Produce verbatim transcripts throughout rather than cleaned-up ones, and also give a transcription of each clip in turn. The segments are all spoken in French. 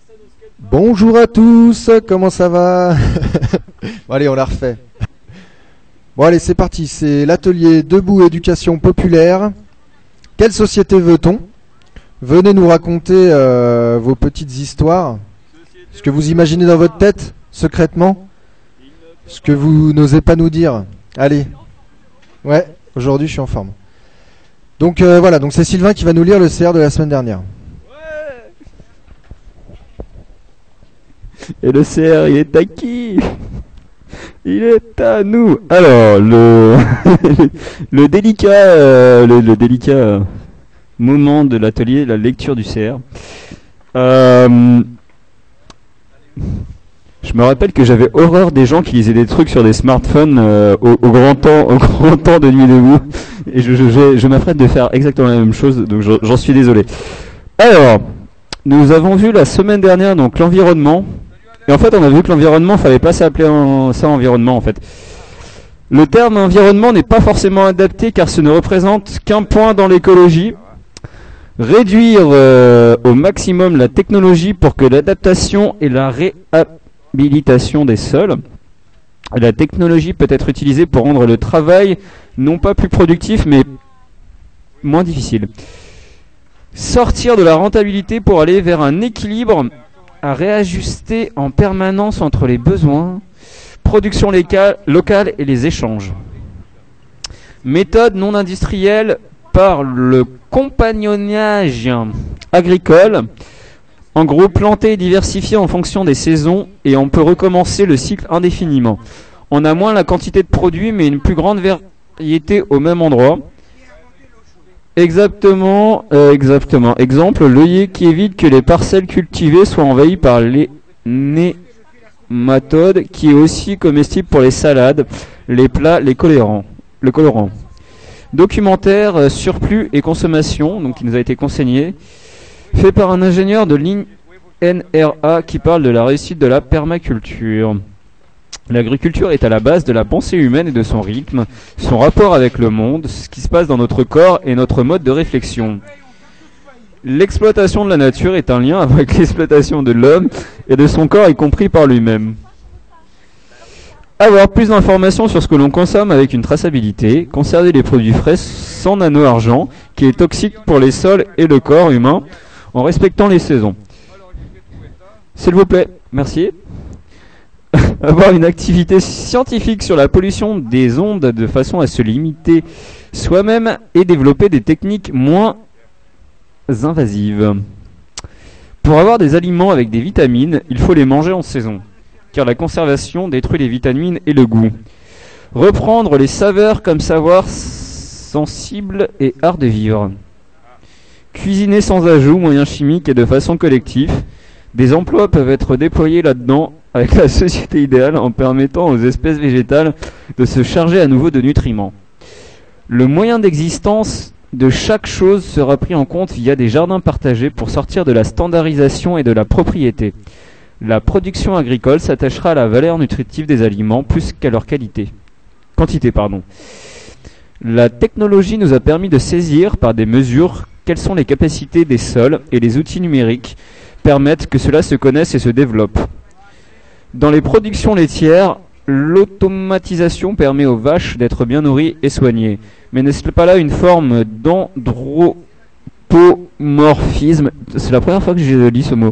Bonjour à tous, comment ça va? Bon allez, on la refait. Bon allez, c'est parti, c'est l'atelier Debout Éducation Populaire. Quelle société veut-on? Venez nous raconter euh, vos petites histoires, ce que vous imaginez dans votre tête, secrètement, ce que vous n'osez pas nous dire. Allez, ouais, aujourd'hui je suis en forme. Donc euh, voilà, donc c'est Sylvain qui va nous lire le C R de la semaine dernière. Et le C R, il est à qui? Il est à nous. Alors, le le délicat, euh, le, le délicat euh, moment de l'atelier, la lecture du C R. Euh, je me rappelle que j'avais horreur des gens qui lisaient des trucs sur des smartphones euh, au, au grand temps, au grand temps de nuit debout. Et je, je, je, je m'apprête de faire exactement la même chose, donc j'en suis désolé. Alors, nous avons vu la semaine dernière donc l'environnement. Et en fait, on a vu que l'environnement, fallait pas s'appeler en, ça environnement, en fait. Le terme environnement n'est pas forcément adapté car ce ne représente qu'un point dans l'écologie. Réduire euh, au maximum la technologie pour que l'adaptation et la réhabilitation des sols. La technologie peut être utilisée pour rendre le travail non pas plus productif, mais moins difficile. Sortir de la rentabilité pour aller vers un équilibre à réajuster en permanence entre les besoins, production locale et les échanges. Méthode non industrielle par le compagnonnage agricole. En gros, planter et diversifier en fonction des saisons et on peut recommencer le cycle indéfiniment. On a moins la quantité de produits mais une plus grande variété au même endroit. Exactement, euh, exactement. Exemple, l'œillet qui évite que les parcelles cultivées soient envahies par les nématodes, qui est aussi comestible pour les salades, les plats, les colorants. Le colorant. Documentaire euh, surplus et consommation, donc qui nous a été conseillé, fait par un ingénieur de l'I N R A qui parle de la réussite de la permaculture. L'agriculture est à la base de la pensée humaine et de son rythme, son rapport avec le monde, ce qui se passe dans notre corps et notre mode de réflexion. L'exploitation de la nature est un lien avec l'exploitation de l'homme et de son corps, y compris par lui-même. Avoir plus d'informations sur ce que l'on consomme avec une traçabilité, conserver les produits frais sans nano-argent, qui est toxique pour les sols et le corps humain, en respectant les saisons. S'il vous plaît, merci. Avoir une activité scientifique sur la pollution des ondes de façon à se limiter soi-même et développer des techniques moins invasives. Pour avoir des aliments avec des vitamines, il faut les manger en saison, car la conservation détruit les vitamines et le goût. Reprendre les saveurs comme savoir sensible et art de vivre. Cuisiner sans ajout, moyens chimiques et de façon collective. Des emplois peuvent être déployés là-dedans avec la société idéale en permettant aux espèces végétales de se charger à nouveau de nutriments. Le moyen d'existence de chaque chose sera pris en compte via des jardins partagés pour sortir de la standardisation et de la propriété. La production agricole s'attachera à la valeur nutritive des aliments plus qu'à leur qualité. Quantité, pardon. La technologie nous a permis de saisir par des mesures quelles sont les capacités des sols et les outils numériques permettent que cela se connaisse et se développe. Dans les productions laitières, l'automatisation permet aux vaches d'être bien nourries et soignées. Mais n'est-ce pas là une forme d'anthropomorphisme? C'est la première fois que je lis ce mot.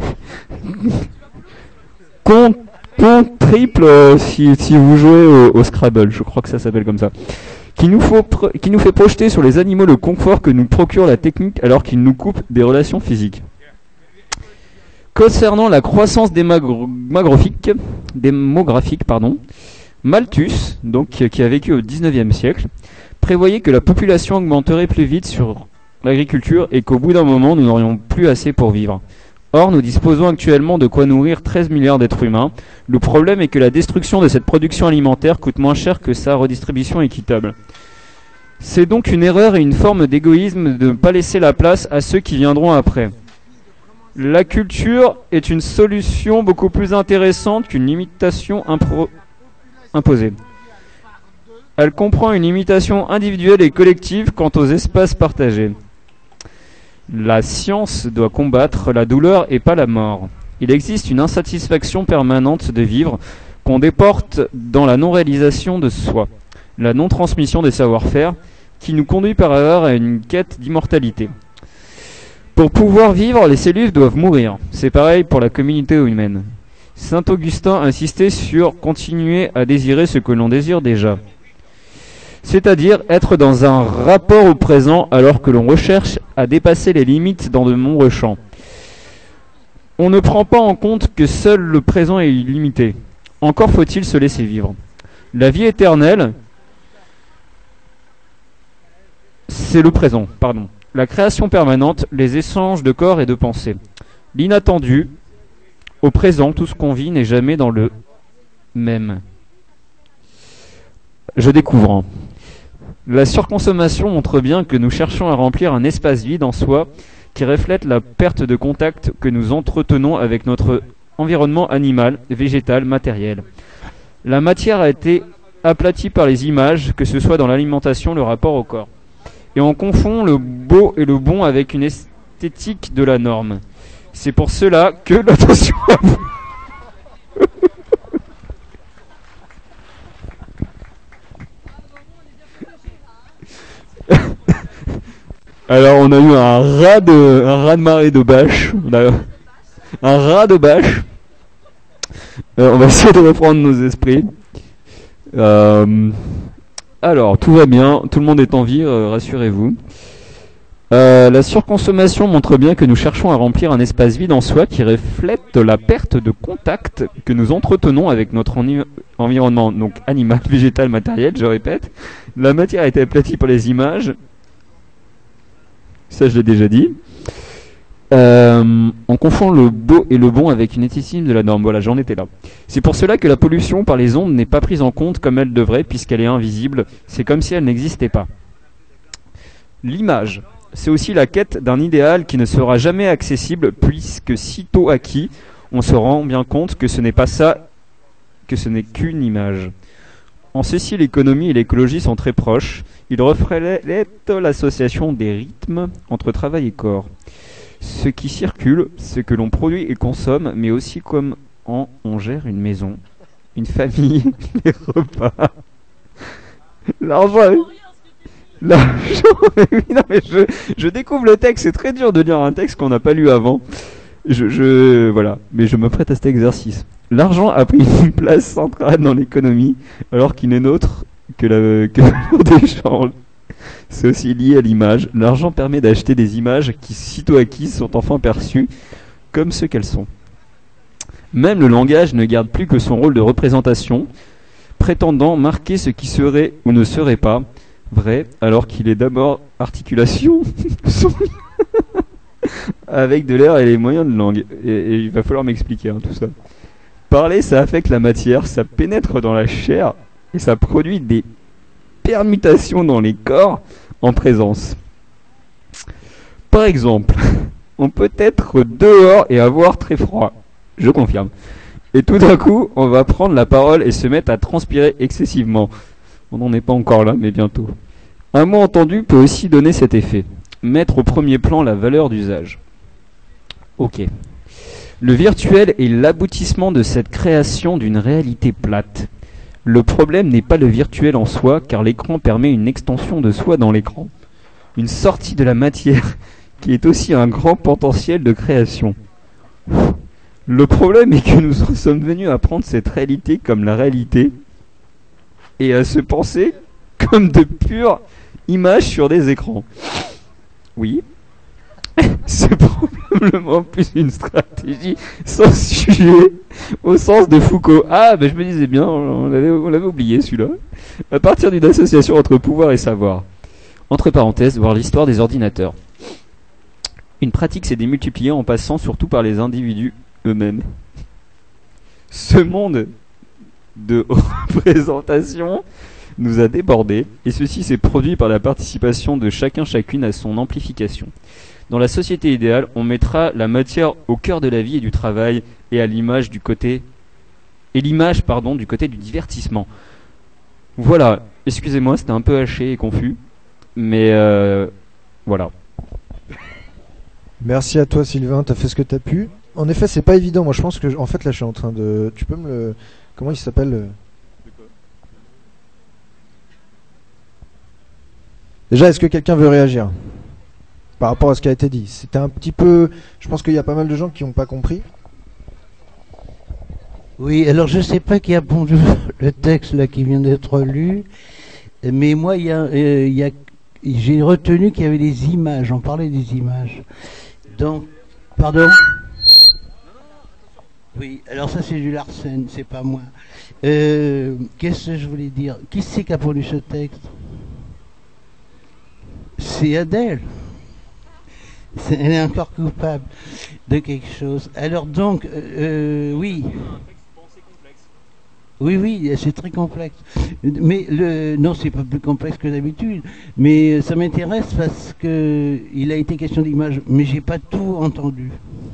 Compte, compte triple euh, si, si vous jouez au, au Scrabble, je crois que ça s'appelle comme ça. Qui nous, faut qui nous fait projeter sur les animaux le confort que nous procure la technique alors qu'il nous coupe des relations physiques. Concernant la croissance démographique, démographique pardon, Malthus, donc, qui a vécu au dix-neuvième siècle, prévoyait que la population augmenterait plus vite sur l'agriculture et qu'au bout d'un moment, nous n'aurions plus assez pour vivre. Or, nous disposons actuellement de quoi nourrir treize milliards d'êtres humains. Le problème est que la destruction de cette production alimentaire coûte moins cher que sa redistribution équitable. C'est donc une erreur et une forme d'égoïsme de ne pas laisser la place à ceux qui viendront après. La culture est une solution beaucoup plus intéressante qu'une limitation impro- imposée. Elle comprend une limitation individuelle et collective quant aux espaces partagés. La science doit combattre la douleur et pas la mort. Il existe une insatisfaction permanente de vivre qu'on déporte dans la non-réalisation de soi, la non-transmission des savoir-faire, qui nous conduit par erreur à une quête d'immortalité. Pour pouvoir vivre, les cellules doivent mourir. C'est pareil pour la communauté humaine. Saint Augustin insistait sur continuer à désirer ce que l'on désire déjà. C'est-à-dire être dans un rapport au présent alors que l'on recherche à dépasser les limites dans de nombreux champs. On ne prend pas en compte que seul le présent est illimité. Encore faut-il se laisser vivre. La vie éternelle, c'est le présent, pardon. La création permanente, les échanges de corps et de pensée. L'inattendu, au présent, tout ce qu'on vit n'est jamais dans le même. Je découvre. Hein. La surconsommation montre bien que nous cherchons à remplir un espace vide en soi qui reflète la perte de contact que nous entretenons avec notre environnement animal, végétal, matériel. La matière a été aplatie par les images, que ce soit dans l'alimentation, le rapport au corps. Et on confond le beau et le bon avec une esthétique de la norme. C'est pour cela que l'attention à vous. Alors on a eu un raz de, un raz de marée de bâche. On a un raz de bâche. Euh, on va essayer de reprendre nos esprits. Euh, alors tout va bien, tout le monde est en vie, euh, rassurez-vous. Euh, la surconsommation montre bien que nous cherchons à remplir un espace vide en soi qui reflète la perte de contact que nous entretenons avec notre en- environnement, donc animal, végétal, matériel, je répète. La matière a été aplatie par les images. Ça, je l'ai déjà dit. Euh, on confond le beau et le bon avec une esthétique de la norme. Voilà, j'en étais là. C'est pour cela que la pollution par les ondes n'est pas prise en compte comme elle devrait, puisqu'elle est invisible. C'est comme si elle n'existait pas. L'image, c'est aussi la quête d'un idéal qui ne sera jamais accessible, puisque sitôt acquis, on se rend bien compte que ce n'est pas ça, que ce n'est qu'une image. En ceci, l'économie et l'écologie sont très proches. Ils reflètent l'association des rythmes entre travail et corps. Ce qui circule, ce que l'on produit et consomme, mais aussi comment on gère une maison, une famille, les repas. L'argent... L'argent... Oui, non, mais je, je découvre le texte, c'est très dur de lire un texte qu'on n'a pas lu avant. Je, je... Voilà, mais je me prête à cet exercice. L'argent a pris une place centrale dans l'économie, alors qu'il n'est nôtre que la que la d'échange. C'est aussi lié à l'image. L'argent permet d'acheter des images qui, sitôt acquises, sont enfin perçues comme ce qu'elles sont. Même le langage ne garde plus que son rôle de représentation, prétendant marquer ce qui serait ou ne serait pas vrai, alors qu'il est d'abord articulation avec de l'air et les moyens de langue. Et, et il va falloir m'expliquer hein, tout ça. Parler, ça affecte la matière, ça pénètre dans la chair et ça produit des permutations dans les corps en présence. Par exemple, on peut être dehors et avoir très froid. Je confirme. Et tout d'un coup, on va prendre la parole et se mettre à transpirer excessivement. On n'en est pas encore là, mais bientôt. Un mot entendu peut aussi donner cet effet. Mettre au premier plan la valeur d'usage. Ok. Le virtuel est l'aboutissement de cette création d'une réalité plate. Le problème n'est pas le virtuel en soi, car l'écran permet une extension de soi dans l'écran. Une sortie de la matière, qui est aussi un grand potentiel de création. Le problème est que nous sommes venus à prendre cette réalité comme la réalité, et à se penser comme de pures images sur des écrans. Oui. C'est probablement plus une stratégie sans sujet au sens de Foucault. Ah, ben je me disais bien, on l'avait, on l'avait oublié celui-là. À partir d'une association entre pouvoir et savoir. Entre parenthèses, voir l'histoire des ordinateurs. Une pratique s'est démultipliée en passant surtout par les individus eux-mêmes. Ce monde de représentation nous a débordé, et ceci s'est produit par la participation de chacun chacune à son amplification. Dans la société idéale, on mettra la matière au cœur de la vie et du travail, et à l'image du côté et l'image pardon du côté du divertissement. Voilà, excusez-moi, c'était un peu haché et confus, mais euh, voilà. Merci à toi Sylvain, t'as fait ce que t'as pu. en effet, c'est pas évident. Moi, je pense que, en fait, là, je suis en train de. Tu peux me le. Comment il s'appelle euh Déjà, est-ce que quelqu'un veut réagir par rapport à ce qui a été dit? C'était un petit peu. Je pense qu'il y a pas mal de gens qui n'ont pas compris. Oui, alors je sais pas qui a pondu le texte là qui vient d'être lu, mais moi, il y a, euh, il y a, j'ai retenu qu'il y avait des images. On parlait des images. Donc, pardon. Oui, alors ça c'est du Larsen, c'est pas moi. Euh, Qu'est-ce que je voulais dire? Qui c'est qui a pondu ce texte? C'est Adèle. C'est- Elle est encore coupable de quelque chose. Alors donc, euh, oui. Oui, oui, c'est très complexe. Mais le, non, c'est pas plus complexe que d'habitude. Mais ça m'intéresse parce que il a été question d'image, mais j'ai pas tout entendu.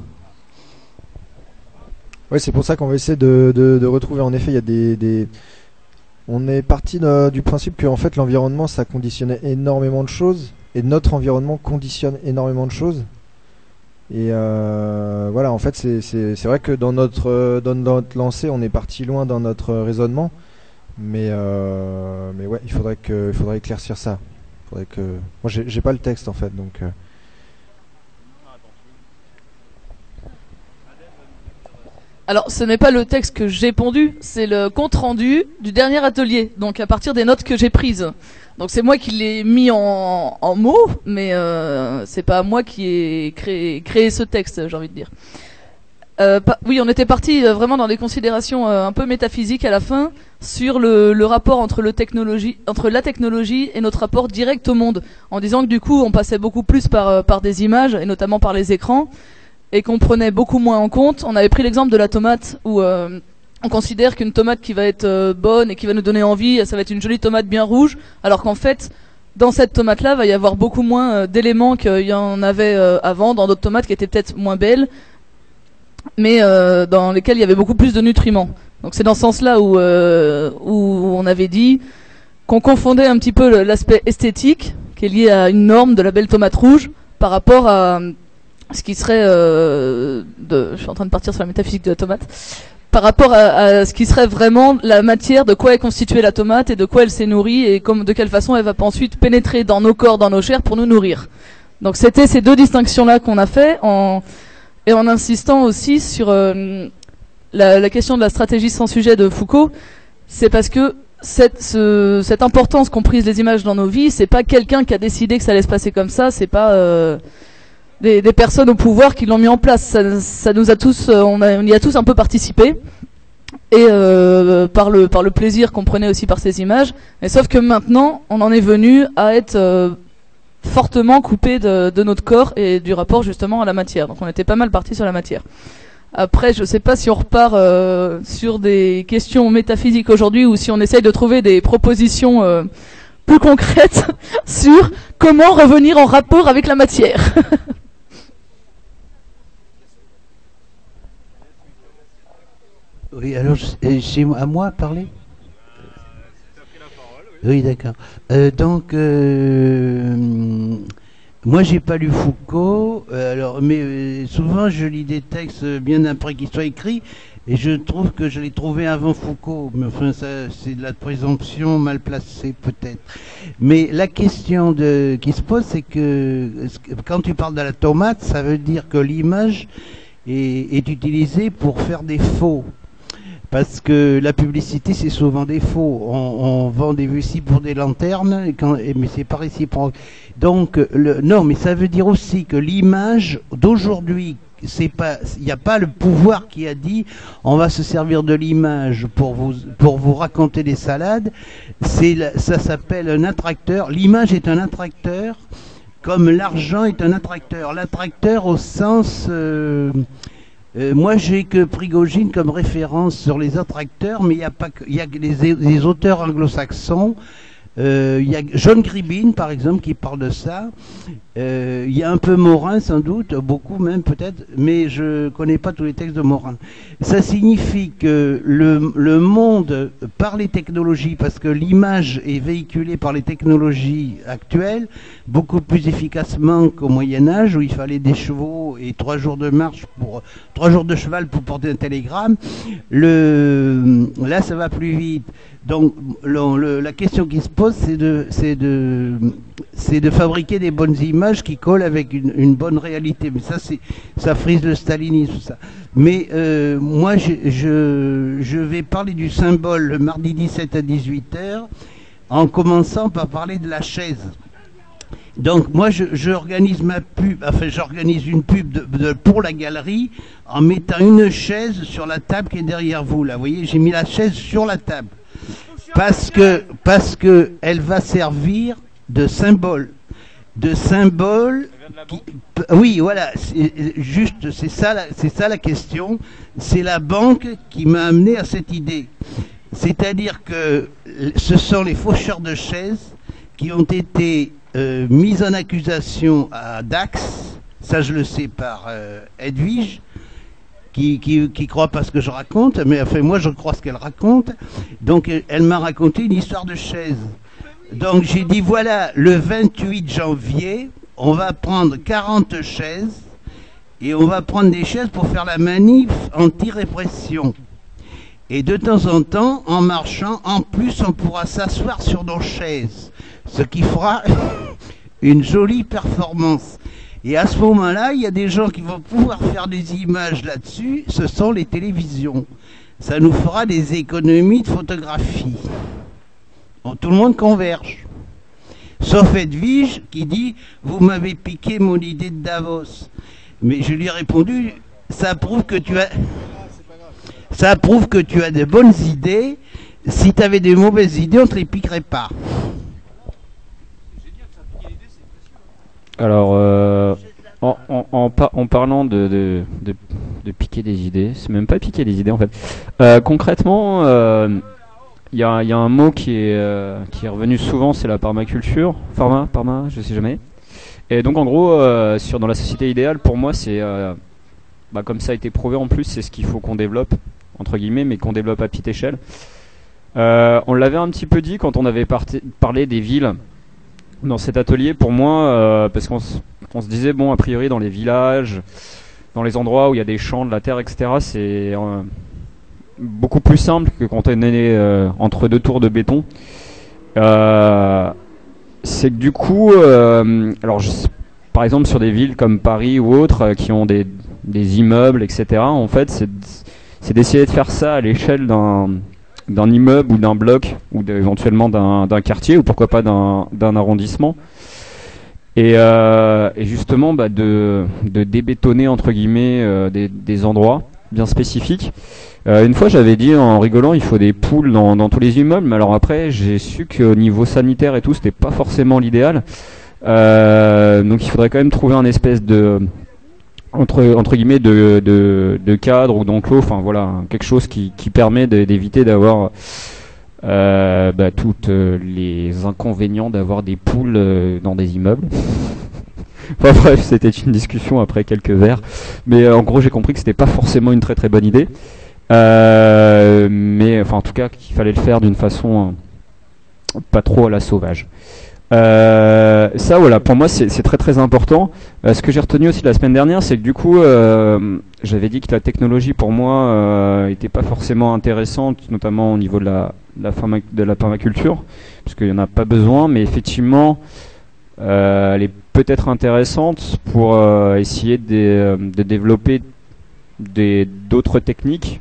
Oui, c'est pour ça qu'on va essayer de, de, de retrouver. En effet, il y a des. des... On est parti de- du principe que en fait, l'environnement, ça conditionnait énormément de choses. Et notre environnement conditionne énormément de choses. Et euh, voilà, en fait, c'est c'est- c'est vrai que dans notre, euh, dans notre lancée, on est parti loin dans notre raisonnement. Mais, euh, mais ouais, il faudrait, que, il faudrait éclaircir ça. Faudrait que... Moi, j'ai j'ai pas le texte en fait. Donc, euh, Alors, ce n'est pas le texte que j'ai pondu, c'est le compte-rendu du dernier atelier, donc à partir des notes que j'ai prises. Donc c'est moi qui l'ai mis en, en mots, mais euh, c'est pas moi qui ai créé, créé ce texte, j'ai envie de dire. Euh, pa- oui, on était parti euh, vraiment dans des considérations euh, un peu métaphysiques à la fin sur le, le rapport entre, le technologie, entre la technologie et notre rapport direct au monde, en disant que du coup on passait beaucoup plus par, euh, par des images, et notamment par les écrans, et qu'on prenait beaucoup moins en compte. On avait pris l'exemple de la tomate où euh, on considère qu'une tomate qui va être euh, bonne et qui va nous donner envie, ça va être une jolie tomate bien rouge, alors qu'en fait, dans cette tomate-là, va y avoir beaucoup moins euh, d'éléments qu'il y en avait euh, avant, dans d'autres tomates qui étaient peut-être moins belles, mais euh, dans lesquelles il y avait beaucoup plus de nutriments. Donc c'est dans ce sens-là où, euh, où on avait dit qu'on confondait un petit peu le- l'aspect esthétique, qui est lié à une norme de la belle tomate rouge, par rapport à ce qui serait euh, de, je suis en train de partir sur la métaphysique de la tomate, par rapport à, à ce qui serait vraiment la matière, de quoi est constituée la tomate et de quoi elle s'est nourrie et comme, de quelle façon elle va ensuite pénétrer dans nos corps, dans nos chairs pour nous nourrir. Donc c'était ces deux distinctions-là qu'on a fait en, et en insistant aussi sur euh, la, la question de la stratégie sans sujet de Foucault. C'est parce que cette, ce, cette importance qu'ont prise les images dans nos vies, c'est pas quelqu'un qui a décidé que ça allait se passer comme ça, c'est pas euh, Des, des personnes au pouvoir qui l'ont mis en place. Ça, ça nous a tous, euh, on, a, on y a tous un peu participé, et euh, par le par le plaisir qu'on prenait aussi par ces images. Mais sauf que maintenant, on en est venu à être euh, fortement coupé de, de notre corps et du rapport justement à la matière. Donc on était pas mal parti sur la matière. Après, je sais pas si on repart euh, sur des questions métaphysiques aujourd'hui ou si on essaye de trouver des propositions euh, plus concrètes sur comment revenir en rapport avec la matière. Oui, alors je- c'est à moi de parler. Oui, d'accord. Euh, donc, euh, moi, j'ai pas lu Foucault, euh, alors, mais euh, souvent, je lis des textes bien après qu'ils soient écrits, et je trouve que je l'ai trouvé avant Foucault. Mais enfin, ça, c'est de la présomption mal placée, peut-être. Mais la question de, qui se pose, c'est que quand tu parles de la tomate, ça veut dire que l'image est, est utilisée pour faire des faux. Parce que la publicité, c'est souvent des faux. On, on vend des vessies pour des lanternes, et quand, et, mais c'est pas réciproque. Donc, le, non, mais ça veut dire aussi que l'image d'aujourd'hui, c'est pas, il n'y a pas le pouvoir qui a dit, on va se servir de l'image pour vous, pour vous raconter des salades. C'est, la- ça s'appelle un attracteur. L'image est un attracteur, comme l'argent est un attracteur. L'attracteur au sens euh, Euh, moi, j'ai que Prigogine comme référence sur les attracteurs, mais il y a pas que, il y a que les, les auteurs anglo-saxons Euh, Il y a John Gribine, par exemple, qui parle de ça. Euh, Il y a un peu Morin, sans doute, beaucoup même peut-être, mais je connais pas tous les textes de Morin. Ça signifie que le, le monde, par les technologies, parce que l'image est véhiculée par les technologies actuelles, beaucoup plus efficacement qu'au Moyen-Âge, où il fallait des chevaux et trois jours de marche pour trois jours de cheval pour porter un télégramme. Le, là, ça va plus vite. Donc, le, le, la question qui se pose, c'est de, c'est de, c'est de fabriquer des bonnes images qui collent avec une, une bonne réalité. Mais ça, c'est, ça frise le stalinisme, ça. Mais euh, moi, je, je, je vais parler du symbole le mardi dix-sept à dix-huit heures, en commençant par parler de la chaise. Donc moi je, je organise ma pub, enfin j'organise une pub de, de, pour la galerie en mettant une chaise sur la table qui est derrière vous. Là, vous voyez, j'ai mis la chaise sur la table parce que parce que elle va servir de symbole, de symbole. Qui, oui, voilà, c'est, juste c'est ça, la, c'est ça la question. C'est la banque qui m'a amené à cette idée. C'est-à-dire que ce sont les faucheurs de chaises qui ont été Euh, mise en accusation à Dax, ça je le sais par euh, Edwige, qui, qui, qui croit pas ce que je raconte, mais enfin moi je crois ce qu'elle raconte. Donc elle, elle m'a raconté une histoire de chaise. Donc j'ai dit voilà, le vingt-huit janvier, on va prendre quarante chaises et on va prendre des chaises pour faire la manif anti-répression. Et de temps en temps, en marchant, en plus on pourra s'asseoir sur nos chaises. Ce qui fera une jolie performance. Et à ce moment-là, il y a des gens qui vont pouvoir faire des images là-dessus, ce sont les télévisions. Ça nous fera des économies de photographie. Bon, tout le monde converge. Sauf Edwige qui dit « Vous m'avez piqué mon idée de Davos ». Mais je lui ai répondu « Ça prouve que tu as... Ça prouve que tu as de bonnes idées. Si tu avais des mauvaises idées, on ne te les piquerait pas. » Alors, euh, en, en, en, par, en parlant de, de, de, de piquer des idées, c'est même pas piquer des idées en fait. Euh, concrètement, il euh, y, a, y a un mot qui est, euh, qui est revenu souvent, c'est la permaculture. Pharma, parma, je sais jamais. Et donc en gros, euh, sur, dans la société idéale, pour moi, c'est, euh, bah, comme ça a été prouvé en plus, c'est ce qu'il faut qu'on développe, entre guillemets, mais qu'on développe à petite échelle. Euh, on l'avait un petit peu dit quand on avait parté, parlé des villes. Dans cet atelier, pour moi, euh, parce qu'on s- on se disait, bon, a priori, dans les villages, dans les endroits où il y a des champs, de la terre, et cetera, c'est euh, beaucoup plus simple que quand on est euh, entre deux tours de béton. Euh, c'est que du coup, euh, alors, je, par exemple, sur des villes comme Paris ou autres, euh, qui ont des, des immeubles, et cetera, en fait, c'est, c'est d'essayer de faire ça à l'échelle d'un d'un immeuble ou d'un bloc ou éventuellement d'un, d'un quartier ou pourquoi pas d'un, d'un arrondissement et, euh, et justement bah, de, de débétonner entre guillemets euh, des, des endroits bien spécifiques. Euh, une fois j'avais dit en rigolant il faut des poules dans, dans tous les immeubles, mais alors après j'ai su qu'au niveau sanitaire et tout c'était pas forcément l'idéal, euh, donc il faudrait quand même trouver un espèce de entre entre guillemets de de, de cadre ou d'enclos, enfin voilà, quelque chose qui qui permet de, d'éviter d'avoir euh, bah, toutes euh, les inconvénients d'avoir des poules euh, dans des immeubles. Enfin bref, c'était une discussion après quelques verres, mais euh, en gros j'ai compris que c'était pas forcément une très très bonne idée, euh, mais enfin en tout cas qu'il fallait le faire d'une façon euh, pas trop à la sauvage. Euh, ça voilà, pour moi c'est, c'est très très important. Euh, ce que j'ai retenu aussi la semaine dernière, c'est que du coup euh, j'avais dit que la technologie pour moi euh, était pas forcément intéressante, notamment au niveau de la, de la, pharma- de la permaculture, parce qu'il n'y en a pas besoin, mais effectivement euh, elle est peut-être intéressante pour euh, essayer de, euh, de développer des, d'autres techniques.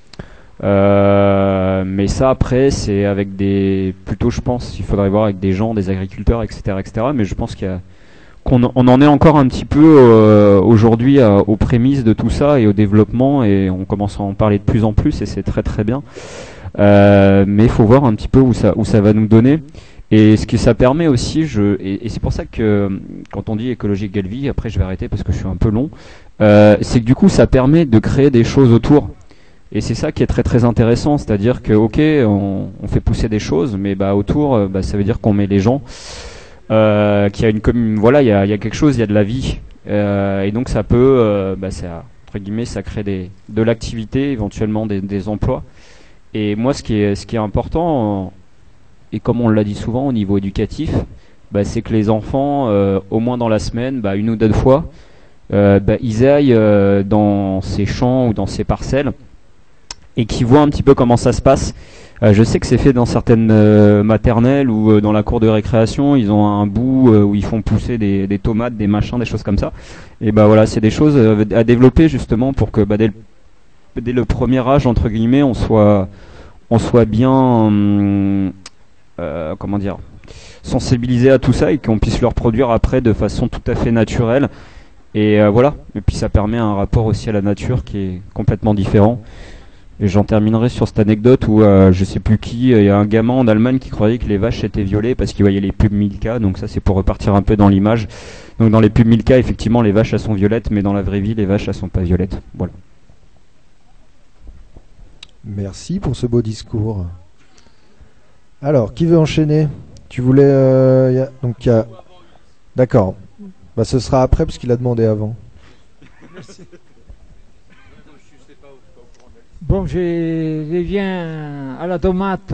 Euh, mais ça après c'est avec des plutôt je pense il faudrait voir avec des gens, des agriculteurs, etc etc mais je pense qu'il y a, qu'on on en est encore un petit peu euh, aujourd'hui à, aux prémices de tout ça et au développement, et on commence à en parler de plus en plus et c'est très très bien, euh, mais il faut voir un petit peu où ça, où ça va nous donner. Et ce que ça permet aussi, je, et, et c'est pour ça que quand on dit écologie égale vie, après je vais arrêter parce que je suis un peu long, euh, c'est que du coup ça permet de créer des choses autour. Et c'est ça qui est très très intéressant, c'est-à-dire que ok, on, on fait pousser des choses, mais bah autour, euh, bah, ça veut dire qu'on met les gens, euh, qu'il y a une commune, voilà, il y a, il y a quelque chose, il y a de la vie, euh, et donc ça peut, euh, bah, ça, entre guillemets, ça crée des, de l'activité, éventuellement des, des emplois. Et moi, ce qui est, ce qui est important, et comme on l'a dit souvent au niveau éducatif, bah, c'est que les enfants, euh, au moins dans la semaine, bah, une ou deux fois, euh, bah, ils aillent euh, dans ces champs ou dans ces parcelles et qu'ils voient un petit peu comment ça se passe. Euh, je sais que c'est fait dans certaines euh, maternelles ou euh, dans la cour de récréation, ils ont un bout euh, où ils font pousser des, des tomates, des machins, des choses comme ça. Et bah voilà, c'est des choses euh, à développer justement pour que bah, dès, le, dès le premier âge, entre guillemets, on soit, on soit bien, hum, euh, comment dire, sensibilisé à tout ça et qu'on puisse le reproduire après de façon tout à fait naturelle. Et euh, voilà, et puis ça permet un rapport aussi à la nature qui est complètement différent. Et j'en terminerai sur cette anecdote où euh, je sais plus qui, il y a un gamin en Allemagne qui croyait que les vaches étaient violettes parce qu'il voyait les pubs Milka, donc ça c'est pour repartir un peu dans l'image. Donc dans les pubs Milka, effectivement les vaches elles sont violettes, mais dans la vraie vie les vaches elles sont pas violettes. Voilà. Merci pour ce beau discours. Alors, qui veut enchaîner? Tu voulais... Euh, y a, donc il y a... D'accord. Bah, ce sera après parce qu'il a demandé avant. Merci. Bon, je reviens à la tomate.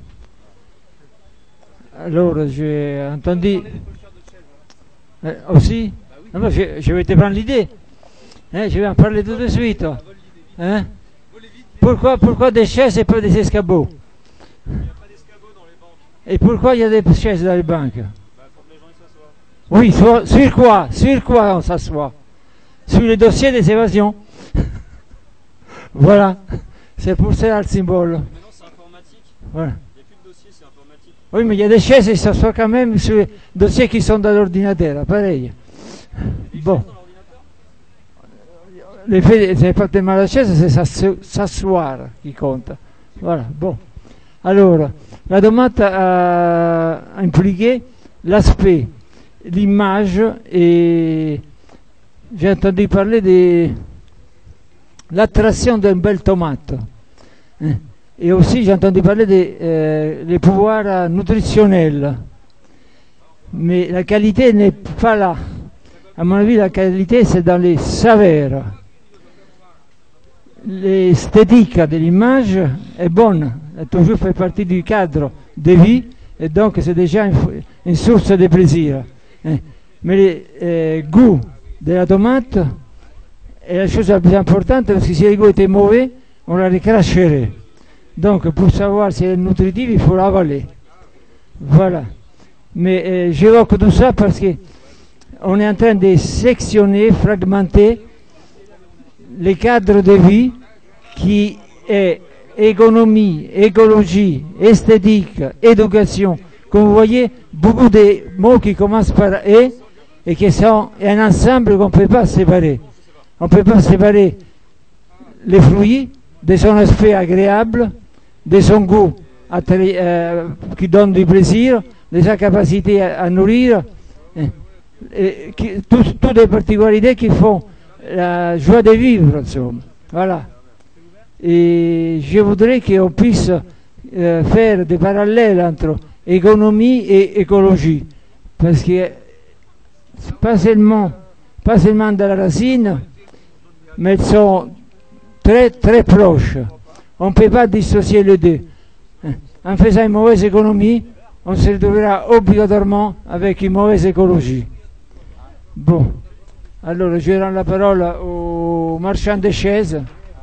Alors, j'ai entendu... Euh, aussi ah ben, je, je vais te prendre l'idée. Hein, je vais en parler tout de suite. Hein? Pourquoi, pourquoi des chaises et pas des escabeaux? Il n'y a pas d'escabeaux dans les banques. Et pourquoi il y a des chaises dans les banques? Bah, pour que les gens s'assoient. Oui, sur, sur quoi? Sur quoi on s'assoit? Sur les dossiers des évasions. Voilà, c'est pour ça le symbole. Maintenant c'est informatique. Voilà. Il n'y a plus de dossier, c'est informatique. Oui, mais il y a des chaises et ça soit quand même sur les dossiers qui sont dans l'ordinateur, pareil. Bon. L'effet, c'est pas tellement la chaise, c'est s'asseoir qui compte. Voilà, bon. Alors, la tomate a impliqué l'aspect, l'image et j'ai entendu parler de l'attraction d'une belle tomate. Et aussi j'ai entendu parler des euh, pouvoirs nutritionnels. Mais la qualité n'est pas là. À mon avis, la qualité c'est dans les saveurs. L'esthétique de l'image est bonne, elle toujours fait partie du cadre de vie et donc c'est déjà une, une source de plaisir. Mais le euh, goût de la tomate est la chose la plus importante parce que si le goût était mauvais, on la recracherait. Donc pour savoir si elle est nutritive, il faut l'avaler. Voilà. Mais euh, j'évoque tout ça parce que on est en train de sectionner, fragmenter les cadres de vie qui est économie, écologie, esthétique, éducation. Comme vous voyez, beaucoup de mots qui commencent par « et » et qui sont un ensemble qu'on ne peut pas séparer. On ne peut pas séparer les fruits de son aspect agréable, de son goût euh, qui donne du plaisir, de sa capacité à, à nourrir, et, qui, toutes tout les particularités qui font la joie de vivre, insomma. Voilà. Et je voudrais qu'on puisse euh, faire des parallèles entre économie et écologie, parce que pas seulement, pas seulement dans la racine, mais elles sont très très proches. On ne peut pas dissocier les deux. En faisant une mauvaise économie, on se retrouvera obligatoirement avec une mauvaise écologie. Bon. Alors, je rends la parole aux marchands de chaises.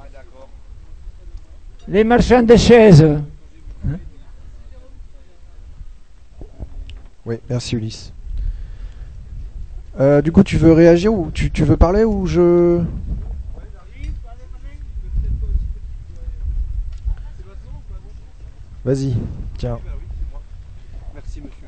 Les marchands de chaises. Hein? Oui, merci Ulysse. Euh, du coup, tu veux réagir ou tu, tu veux parler ou je... Vas-y, tiens. Merci monsieur.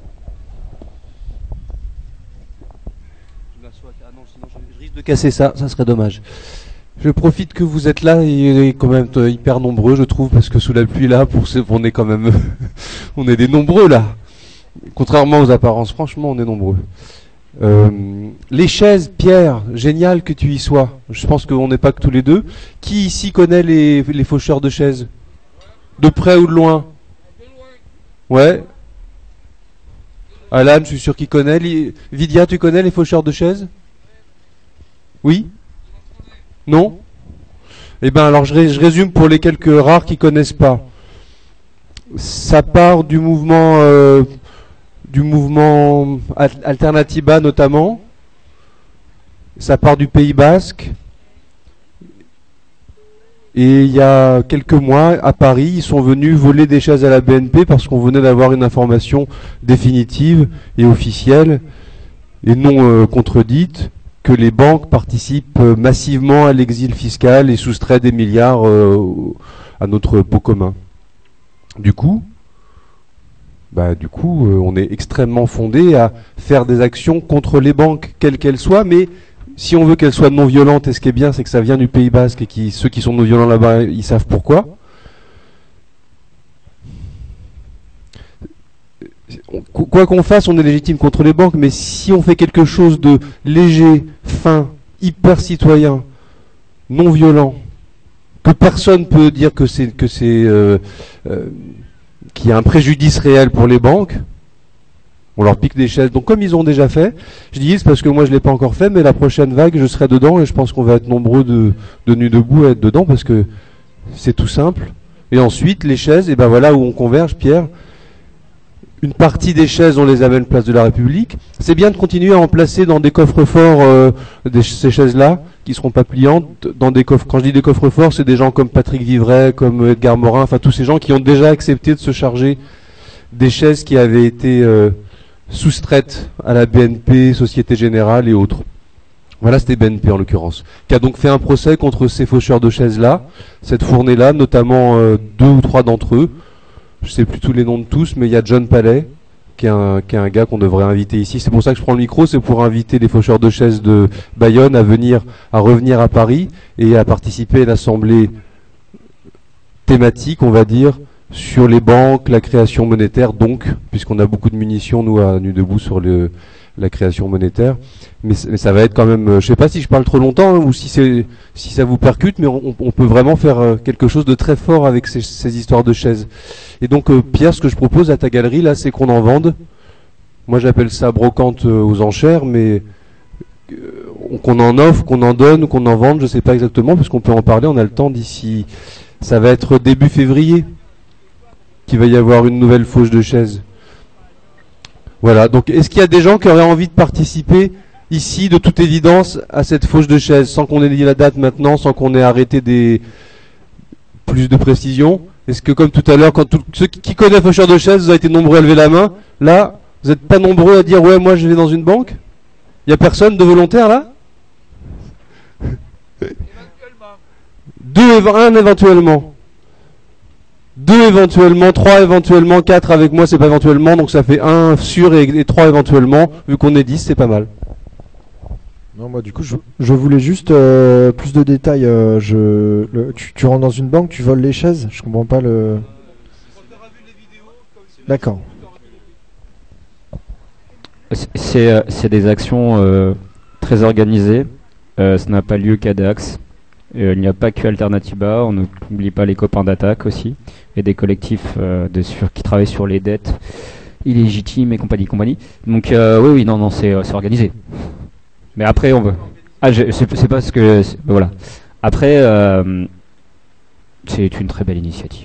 Je m'assois. Ah non, sinon je risque de casser ça, ça serait dommage. Je profite que vous êtes là et quand même hyper nombreux, je trouve, parce que sous la pluie là, pour ce, on est quand même, on est des nombreux là. Contrairement aux apparences, franchement, on est nombreux. Euh, les chaises, Pierre, génial que tu y sois. Je pense qu'on n'est pas que tous les deux. Qui ici connaît les, les faucheurs de chaises? De près ou de loin? Ouais. Alan, je suis sûr qu'il connaît. Li- Vidia, tu connais les faucheurs de chaises? Oui? Non? Eh bien, alors je, ré- je résume pour les quelques rares qui connaissent pas. Ça part du mouvement, euh, du mouvement Al- Alternatiba notamment. Ça part du Pays Basque. Et il y a quelques mois, à Paris, ils sont venus voler des chaises à la B N P parce qu'on venait d'avoir une information définitive et officielle, et non euh, contredite, que les banques participent euh, massivement à l'exil fiscal et soustraient des milliards euh, à notre pot commun. Du coup, bah, du coup, euh, on est extrêmement fondé à faire des actions contre les banques, quelles qu'elles soient, mais si on veut qu'elles soient non violentes, et ce qui est bien, c'est que ça vient du Pays Basque et qui, ceux qui sont non violents là-bas, ils savent pourquoi. Quoi qu'on fasse, on est légitime contre les banques, mais si on fait quelque chose de léger, fin, hyper citoyen, non violent, que personne peut dire que c'est que c'est euh, euh, qu'il y a un préjudice réel pour les banques, on leur pique des chaises. Donc comme ils ont déjà fait, je dis c'est parce que moi je l'ai pas encore fait, mais la prochaine vague je serai dedans et je pense qu'on va être nombreux de, de nus debout à être dedans parce que c'est tout simple. Et ensuite les chaises, et ben voilà où on converge, Pierre. Une partie des chaises, on les amène place de la République. C'est bien de continuer à en placer dans des coffres-forts euh, des, ces chaises-là, qui seront pas pliantes. Dans des coffres. Quand je dis des coffres-forts, c'est des gens comme Patrick Vivray, comme Edgar Morin, enfin tous ces gens qui ont déjà accepté de se charger des chaises qui avaient été euh, soustraites à la B N P, Société Générale et autres. Voilà, c'était B N P en l'occurrence, qui a donc fait un procès contre ces faucheurs de chaises-là, cette fournée-là, notamment euh, deux ou trois d'entre eux. Je sais plus tous les noms de tous, mais il y a John Palais, qui est un, qui est un gars qu'on devrait inviter ici. C'est pour ça que je prends le micro, c'est pour inviter les faucheurs de chaises de Bayonne à venir, à revenir à Paris et à participer à l'assemblée thématique, on va dire, sur les banques, la création monétaire, donc, puisqu'on a beaucoup de munitions, nous, à Nu Debout, sur le, la création monétaire. Mais, mais ça va être quand même, euh, je sais pas si je parle trop longtemps, hein, ou si c'est, si ça vous percute, mais on, on peut vraiment faire euh, quelque chose de très fort avec ces, ces histoires de chaises. Et donc, euh, Pierre, ce que je propose à ta galerie, là, c'est qu'on en vende. Moi, j'appelle ça brocante euh, aux enchères, mais euh, qu'on en offre, qu'on en donne, ou qu'on en vende, je sais pas exactement, parce qu'on peut en parler, on a le temps d'ici. Ça va être début février qu'il va y avoir une nouvelle fauche de chaises. Voilà, donc est-ce qu'il y a des gens qui auraient envie de participer ici, de toute évidence, à cette fauche de chaises, sans qu'on ait dit la date maintenant, sans qu'on ait arrêté des plus de précision? Est-ce que comme tout à l'heure, quand tout... ceux qui connaissent faucheur de chaises, vous avez été nombreux à lever la main, là, vous n'êtes pas nombreux à dire ouais, moi je vais dans une banque? Il n'y a personne de volontaire là? Deux et un éventuellement. Deux éventuellement, trois éventuellement, quatre avec moi c'est pas éventuellement, donc ça fait un sûr et, et trois éventuellement, vu qu'on est dix c'est pas mal. Non, moi du coup je, je voulais juste euh, plus de détails. Euh, je, le, tu, tu rentres dans une banque, tu voles les chaises? Je comprends pas le... D'accord. C'est, c'est des actions euh, très organisées, euh, ça n'a pas lieu qu'à Dax. Euh, il n'y a pas que Alternatiba, on n'oublie pas les copains d'attaque aussi, et des collectifs euh, de sur, qui travaillent sur les dettes illégitimes et compagnie, compagnie. Donc euh, oui, oui, non, non, c'est, c'est organisé. Mais après, on veut. Ah, je, c'est, c'est pas ce que. C'est, voilà. Après, euh, c'est une très belle initiative.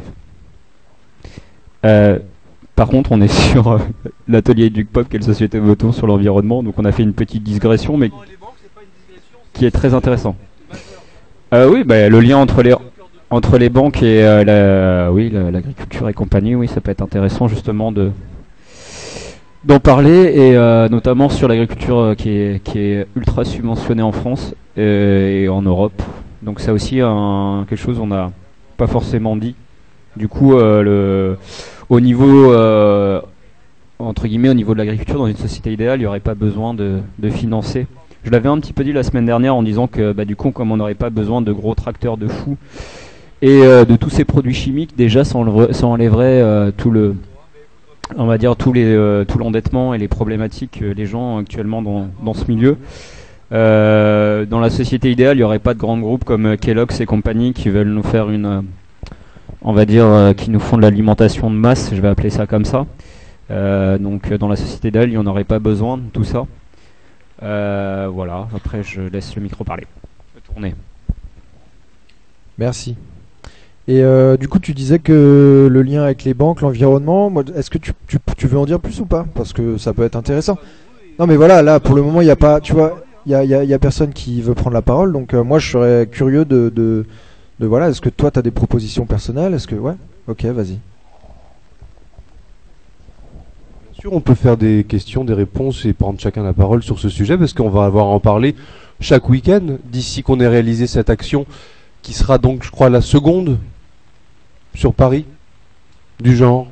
Euh, par contre, on est sur euh, l'atelier du Pop, qui est la société Voton sur l'environnement, donc on a fait une petite digression, mais qui est très intéressant. Euh, oui, bah, le lien entre les entre les banques et euh, la, oui, la, l'agriculture et compagnie, oui, ça peut être intéressant justement de d'en parler et euh, notamment sur l'agriculture euh, qui est qui est ultra subventionnée en France euh, et en Europe. Donc ça aussi un, quelque chose on n'a pas forcément dit. Du coup, euh, le au niveau euh, entre guillemets au niveau de l'agriculture dans une société idéale, il n'y aurait pas besoin de de financer. Je l'avais un petit peu dit la semaine dernière en disant que bah, du coup, comme on n'aurait pas besoin de gros tracteurs de fous et euh, de tous ces produits chimiques, déjà ça enlèverait, ça enlèverait euh, tout le on va dire, tous les, euh, tout l'endettement et les problématiques que les gens actuellement dans, dans ce milieu. Euh, dans la société idéale, il n'y aurait pas de grands groupes comme Kellogg's et compagnie qui veulent nous faire une, on va dire, euh, qui nous font de l'alimentation de masse, je vais appeler ça comme ça. Euh, donc dans la société idéale, il n'y en aurait pas besoin de tout ça. Euh, voilà, après je laisse le micro parler. Je vais tourner. Merci. Et euh, du coup, tu disais que le lien avec les banques, l'environnement, moi, est-ce que tu, tu, tu veux en dire plus ou pas? Parce que ça peut être intéressant. Non, mais voilà, là, pour le moment, il n'y a pas, tu vois, il y a, y a, y a personne qui veut prendre la parole. Donc, euh, moi, je serais curieux de, de, de voilà, est-ce que toi, tu as des propositions personnelles? Est-ce que, ouais, ok, vas-y. Bien sûr, on peut faire des questions, des réponses et prendre chacun la parole sur ce sujet parce qu'on va avoir à en parler chaque week-end d'ici qu'on ait réalisé cette action qui sera donc, je crois, la seconde sur Paris, du genre.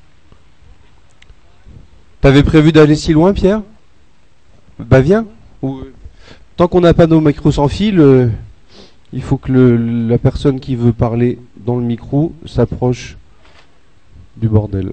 T'avais prévu d'aller si loin, Pierre? Bah viens. Ou, tant qu'on n'a pas nos micros sans fil, euh, il faut que le, la personne qui veut parler dans le micro s'approche du bordel.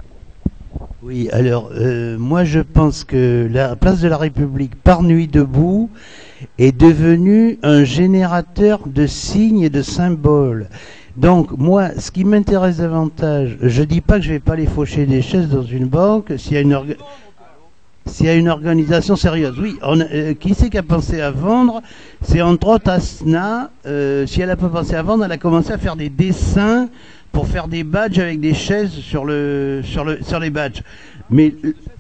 Oui, alors euh, moi je pense que la place de la République par Nuit debout est devenue un générateur de signes et de symboles. Donc moi, ce qui m'intéresse davantage, je dis pas que je vais pas aller faucher des chaises dans une banque s'il y a une orga- s'il y a une organisation sérieuse. Oui, on, euh, qui c'est qui a pensé à vendre? C'est entre autres Asna. Euh, si elle a pas pensé à vendre, elle a commencé à faire des dessins pour faire des badges avec des chaises sur le sur le sur les badges. Mais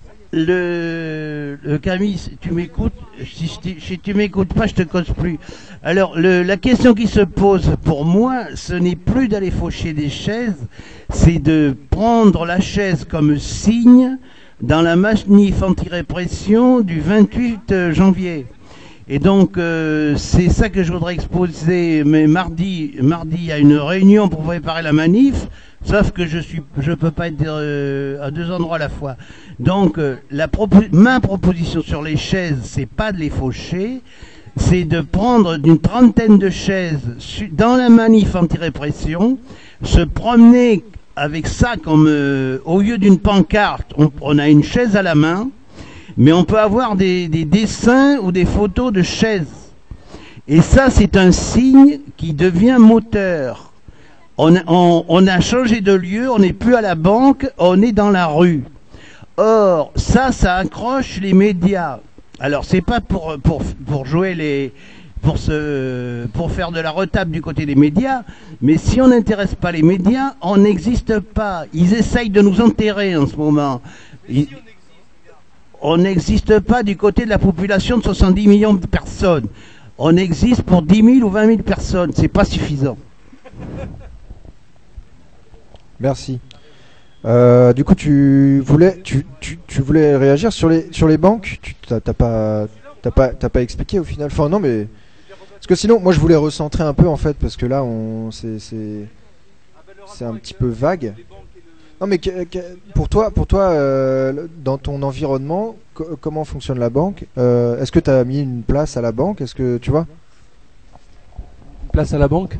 le, le Camille, si tu m'écoutes, si, si, si tu m'écoutes pas, je te cause plus. Alors le, la question qui se pose pour moi, ce n'est plus d'aller faucher des chaises, c'est de prendre la chaise comme signe dans la manif anti-répression du vingt-huit janvier. Et donc euh, c'est ça que je voudrais exposer. Mais mardi, mardi il y a une réunion pour préparer la manif. Sauf que je suis, je peux pas être euh, à deux endroits à la fois. Donc euh, la propo- ma proposition sur les chaises, c'est pas de les faucher, c'est de prendre une trentaine de chaises su- dans la manif anti-répression, se promener avec ça comme euh, au lieu d'une pancarte, on, on a une chaise à la main. Mais on peut avoir des, des dessins ou des photos de chaises. Et ça, c'est un signe qui devient moteur. On, on, on a changé de lieu, on n'est plus à la banque, on est dans la rue. Or, ça, ça accroche les médias. Alors, c'est pas pour, pour, pour jouer les... Pour, se, pour faire de la retape du côté des médias, mais si on n'intéresse pas les médias, on n'existe pas. Ils essayent de nous enterrer en ce moment. Ils, On n'existe pas du côté de la population de soixante-dix millions de personnes. On existe pour dix mille ou vingt mille personnes. C'est pas suffisant. Merci. Euh, du coup, tu voulais, tu, tu, tu voulais réagir sur les, sur les banques. Tu t'as, t'as pas, t'as pas, t'as pas expliqué au final. Enfin non, mais parce que sinon, moi, je voulais recentrer un peu en fait, parce que là, on, c'est, c'est, c'est un petit peu vague. Non, mais que, que, pour toi, pour toi, euh, dans ton environnement, co- comment fonctionne la banque? euh, Est-ce que tu as mis une place à la banque? Est-ce que tu vois? Place à la banque?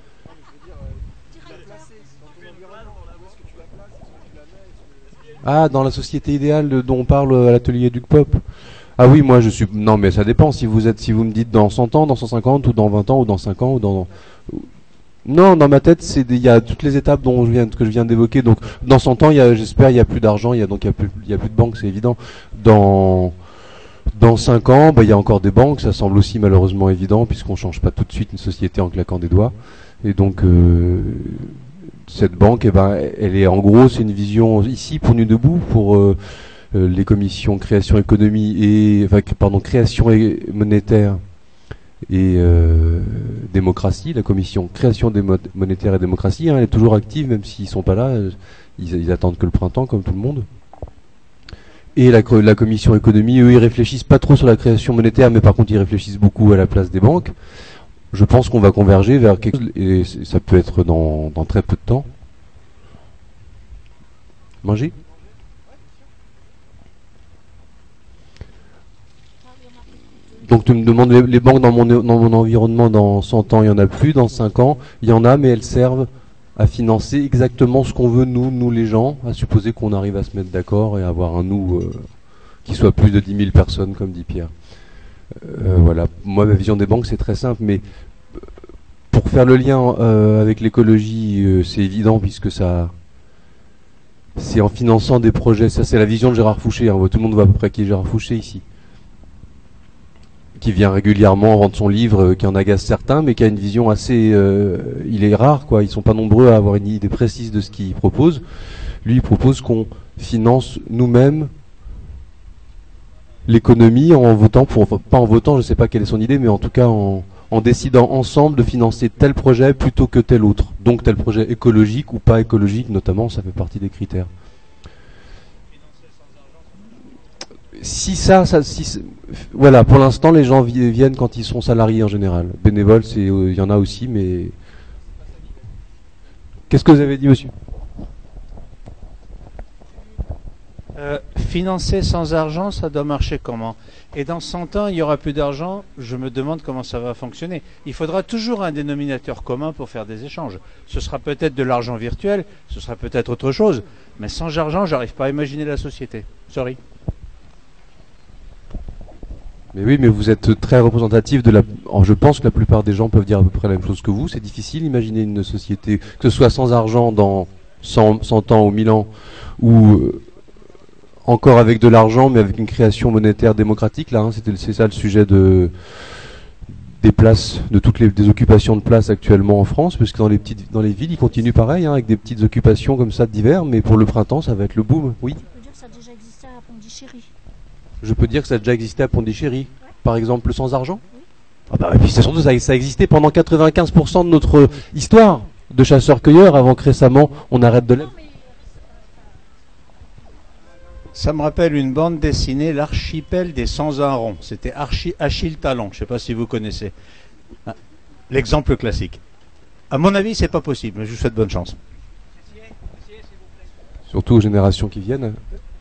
Ah, dans la société idéale dont on parle à l'atelier du Pop. Ah oui, moi je suis... Non, mais ça dépend si vous êtes, si vous me dites dans cent ans, dans cent cinquante, ou dans vingt ans, ou dans cinq ans, ou dans... Non, dans ma tête, c'est il y a toutes les étapes dont je viens, que je viens d'évoquer. Donc, dans cent ans, il y a, j'espère, il y a plus d'argent, il y a donc il y a plus, il y a plus de banques, c'est évident. Dans dans cinq ans, bah, il y a encore des banques, ça semble aussi malheureusement évident puisqu'on change pas tout de suite une société en claquant des doigts. Et donc euh, cette banque, eh ben, elle est en gros, c'est une vision ici pour Nuit debout, pour euh, euh, les commissions création économie et enfin, pardon création et monétaire et euh, démocratie, la commission création des monétaire et démocratie, hein, elle est toujours active même s'ils sont pas là, ils, ils attendent que le printemps comme tout le monde. Et la, la commission économie, eux, ils réfléchissent pas trop sur la création monétaire, mais par contre ils réfléchissent beaucoup à la place des banques. Je pense qu'on va converger vers quelque chose, et ça peut être dans, dans très peu de temps. Manger ? Donc tu me demandes les, les banques dans mon, dans mon environnement dans cent ans, il n'y en a plus, dans cinq ans, il y en a, mais elles servent à financer exactement ce qu'on veut, nous, nous les gens, à supposer qu'on arrive à se mettre d'accord et avoir un nous euh, qui soit plus de dix mille personnes, comme dit Pierre. Euh, voilà, moi ma vision des banques c'est très simple, mais pour faire le lien euh, avec l'écologie, euh, c'est évident puisque ça, c'est en finançant des projets, ça c'est la vision de Gérard Fouché, hein, tout le monde voit à peu près qui est Gérard Fouché ici, qui vient régulièrement vendre son livre, euh, qui en agace certains, mais qui a une vision assez, euh, il est rare quoi, ils sont pas nombreux à avoir une idée précise de ce qu'il propose. Lui il propose qu'on finance nous-mêmes l'économie en votant pour, enfin, pas en votant, je sais pas quelle est son idée, mais en tout cas en, en décidant ensemble de financer tel projet plutôt que tel autre. Donc tel projet écologique ou pas écologique, notamment, ça fait partie des critères. Si ça, ça si, voilà, pour l'instant, les gens vi viennent quand ils sont salariés en général. Bénévoles, c'est, il euh, y en a aussi, mais qu'est-ce que vous avez dit, monsieur? Euh, financer sans argent, ça doit marcher comment? Et dans cent ans, il n'y aura plus d'argent, je me demande comment ça va fonctionner. Il faudra toujours un dénominateur commun pour faire des échanges. Ce sera peut-être de l'argent virtuel, ce sera peut-être autre chose, mais sans argent, j'arrive pas à imaginer la société. Sorry. Mais oui, mais vous êtes très représentatif de la... Alors, je pense que la plupart des gens peuvent dire à peu près la même chose que vous. C'est difficile d'imaginer une société, que ce soit sans argent dans cent, cent ans ou mille ans, ou... Euh, encore avec de l'argent, mais avec une création monétaire démocratique, là, hein, c'est ça le sujet de, des places, de toutes les des occupations de places actuellement en France, parce que dans les petites, dans les villes, ils continuent pareil, hein, avec des petites occupations comme ça d'hiver, mais pour le printemps, ça va être le boom, oui. Tu peux dire que ça a déjà existé à Pondichéry. Je peux dire que ça a déjà existé à Pondichéry, ouais. Par exemple, sans argent. Oui. Ah bah, et puis c'est surtout ça, ça a existé pendant quatre-vingt-quinze pour cent de notre histoire de chasseurs-cueilleurs, avant que récemment on arrête de l'être. Ça me rappelle une bande dessinée, l'archipel des Sans un rond. C'était Achille Talon, je ne sais pas si vous connaissez. L'exemple classique. À mon avis, c'est pas possible, mais je vous souhaite bonne chance. Surtout aux générations qui viennent.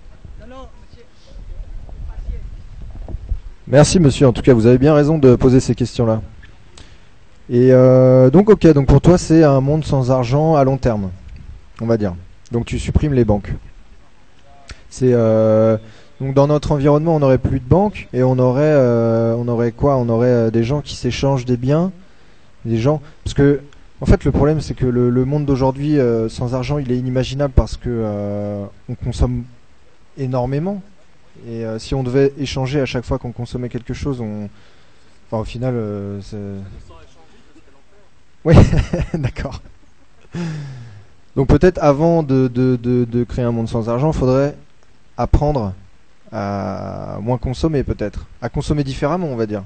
Merci monsieur, en tout cas vous avez bien raison de poser ces questions-là. Et euh, donc ok, donc pour toi c'est un monde sans argent à long terme, on va dire. Donc tu supprimes les banques. C'est euh, donc dans notre environnement on n'aurait plus de banques et on aurait euh, on aurait quoi On aurait euh, des gens qui s'échangent des biens, des gens parce que en fait le problème c'est que le, le monde d'aujourd'hui euh, sans argent il est inimaginable parce que euh, on consomme énormément et euh, si on devait échanger à chaque fois qu'on consommait quelque chose, on enfin au final euh, c'est oui d'accord. Donc peut-être avant de, de, de, de créer un monde sans argent, il faudrait apprendre à moins consommer peut-être, à consommer différemment on va dire,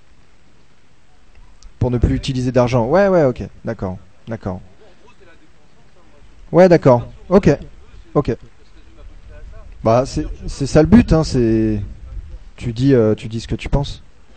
pour ne plus utiliser d'argent. Ouais ouais ok, d'accord, d'accord. Ouais d'accord, ok, ok. Bah c'est c'est ça le but hein, c'est tu dis euh, tu dis ce que tu penses.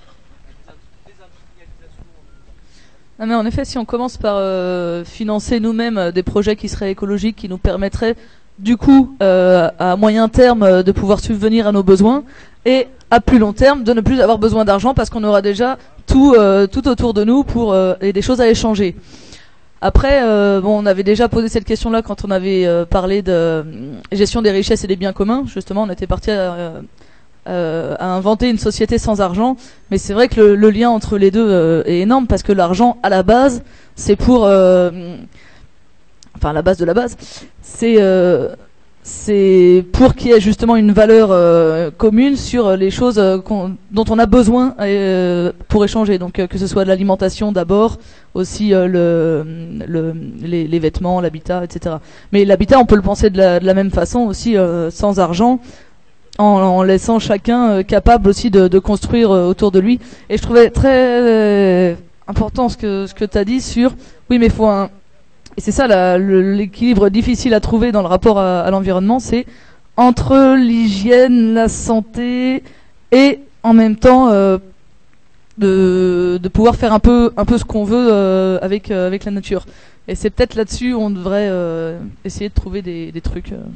Non mais en effet, si on commence par euh, financer nous-mêmes euh, des projets qui seraient écologiques, qui nous permettraient du coup euh, à moyen terme euh, de pouvoir subvenir à nos besoins et à plus long terme de ne plus avoir besoin d'argent parce qu'on aura déjà tout euh, tout autour de nous pour euh, et des choses à échanger. Après, euh, bon, on avait déjà posé cette question-là quand on avait euh, parlé de euh, gestion des richesses et des biens communs. Justement, on était parti à, euh, à inventer une société sans argent, mais c'est vrai que le, le lien entre les deux euh, est énorme parce que l'argent, à la base, c'est pour, euh, enfin, à la base de la base, c'est euh, c'est pour qu'il y ait justement une valeur euh, commune sur les choses euh, qu'on, dont on a besoin euh, pour échanger. Donc euh, que ce soit de l'alimentation d'abord, aussi euh, le, le, les, les vêtements, l'habitat, et cetera. Mais l'habitat, on peut le penser de la, de la même façon aussi, euh, sans argent, en, en laissant chacun euh, capable aussi de, de construire euh, autour de lui. Et je trouvais très euh, important ce que, ce que tu as dit sur, oui mais il faut un... Et c'est ça la, le, l'équilibre difficile à trouver dans le rapport à, à l'environnement, c'est entre l'hygiène, la santé et en même temps euh, de, de pouvoir faire un peu, un peu ce qu'on veut euh, avec, euh, avec la nature. Et c'est peut-être là-dessus où on devrait euh, essayer de trouver des, des trucs. Euh.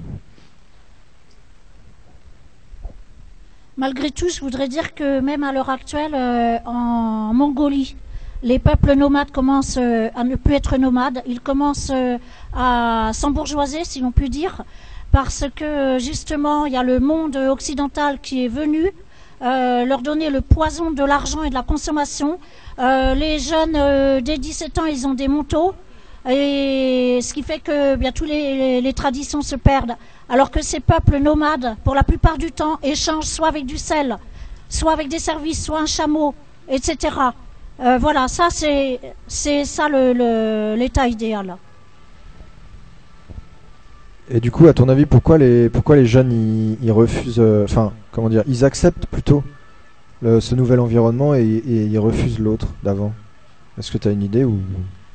Malgré tout, je voudrais dire que même à l'heure actuelle, euh, en Mongolie, les peuples nomades commencent euh, à ne plus être nomades, ils commencent euh, à s'embourgeoiser, si l'on peut dire, parce que justement il y a le monde occidental qui est venu euh, leur donner le poison de l'argent et de la consommation. Euh, les jeunes euh, dès dix-sept ans, ils ont des manteaux, et ce qui fait que bien tous les, les, les traditions se perdent, alors que ces peuples nomades, pour la plupart du temps, échangent soit avec du sel, soit avec des services, soit un chameau, et cetera. Euh, voilà, ça c'est c'est ça le, le, l'état idéal. Et du coup, à ton avis, pourquoi les pourquoi les jeunes ils, ils refusent, euh, enfin, comment dire, ils acceptent plutôt le, ce nouvel environnement et, et ils refusent l'autre d'avant? Est-ce que tu as une idée ou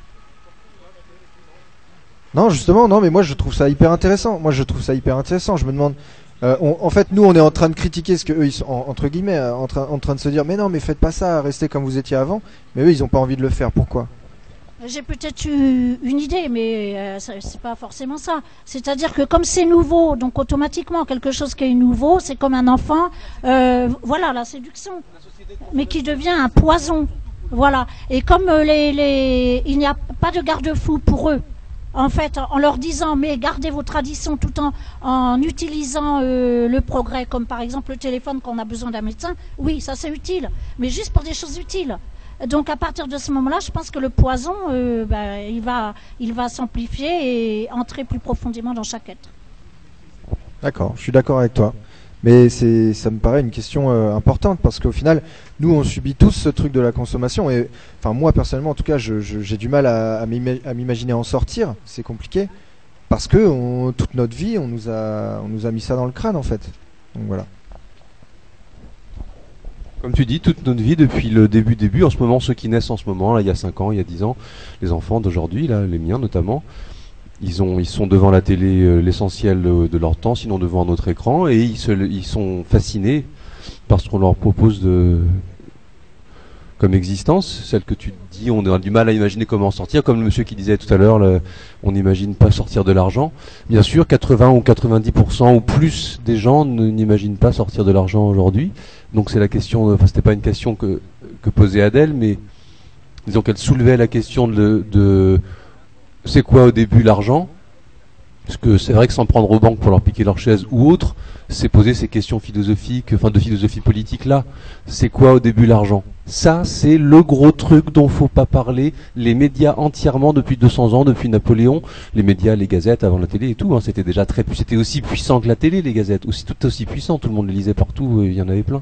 non, justement, non, mais moi je trouve ça hyper intéressant. Moi je trouve ça hyper intéressant. Je me demande, euh, on, en fait, nous on est en train de critiquer ce que eux ils sont en, entre guillemets euh, en, train, en train de se dire, mais non, mais faites pas ça, restez comme vous étiez avant. Mais eux ils ont pas envie de le faire. Pourquoi? J'ai peut-être eu une idée, mais euh, c'est pas forcément ça. C'est-à-dire que comme c'est nouveau, donc automatiquement quelque chose qui est nouveau, c'est comme un enfant, euh, voilà, la séduction, mais qui devient un poison, voilà. Et comme euh, les, les, il n'y a pas de garde-fou pour eux, en fait, en leur disant mais gardez vos traditions tout en en utilisant euh, le progrès, comme par exemple le téléphone quand on a besoin d'un médecin, oui, ça c'est utile, mais juste pour des choses utiles. Donc à partir de ce moment-là, je pense que le poison, euh, bah, il va, il va s'amplifier et entrer plus profondément dans chaque être. D'accord, je suis d'accord avec toi. Mais c'est, ça me paraît une question euh, importante parce qu'au final, nous on subit tous ce truc de la consommation et, enfin moi personnellement en tout cas, je, je, j'ai du mal à, à, m'ima- à m'imaginer en sortir. C'est compliqué parce que on, toute notre vie, on nous a, on nous a mis ça dans le crâne en fait. Donc voilà. Comme tu dis, toute notre vie depuis le début début, en ce moment ceux qui naissent en ce moment, là il y a cinq ans, il y a dix ans, les enfants d'aujourd'hui, là, les miens notamment, ils ont ils sont devant la télé euh, l'essentiel de, de leur temps, sinon devant un autre écran, et ils se ils sont fascinés par ce qu'on leur propose de comme existence, celle que tu dis, on a du mal à imaginer comment en sortir, comme le monsieur qui disait tout à l'heure, le, on n'imagine pas sortir de l'argent. Bien sûr, quatre-vingts ou quatre-vingt-dix pour cent ou plus des gens ne, n'imaginent pas sortir de l'argent aujourd'hui. Donc c'est la question, enfin c'était pas une question que, que posait Adèle, mais disons qu'elle soulevait la question de, de c'est quoi au début l'argent? Parce que c'est vrai que sans prendre aux banques pour leur piquer leur chaise ou autre, c'est poser ces questions philosophiques, enfin de philosophie politique là. C'est quoi au début l'argent? Ça, c'est le gros truc dont faut pas parler. Les médias entièrement depuis deux cents ans, depuis Napoléon, les médias, les gazettes avant la télé et tout, hein, c'était déjà très, c'était aussi puissant que la télé, les gazettes, aussi tout aussi puissant. Tout le monde les lisait partout, il y en avait plein.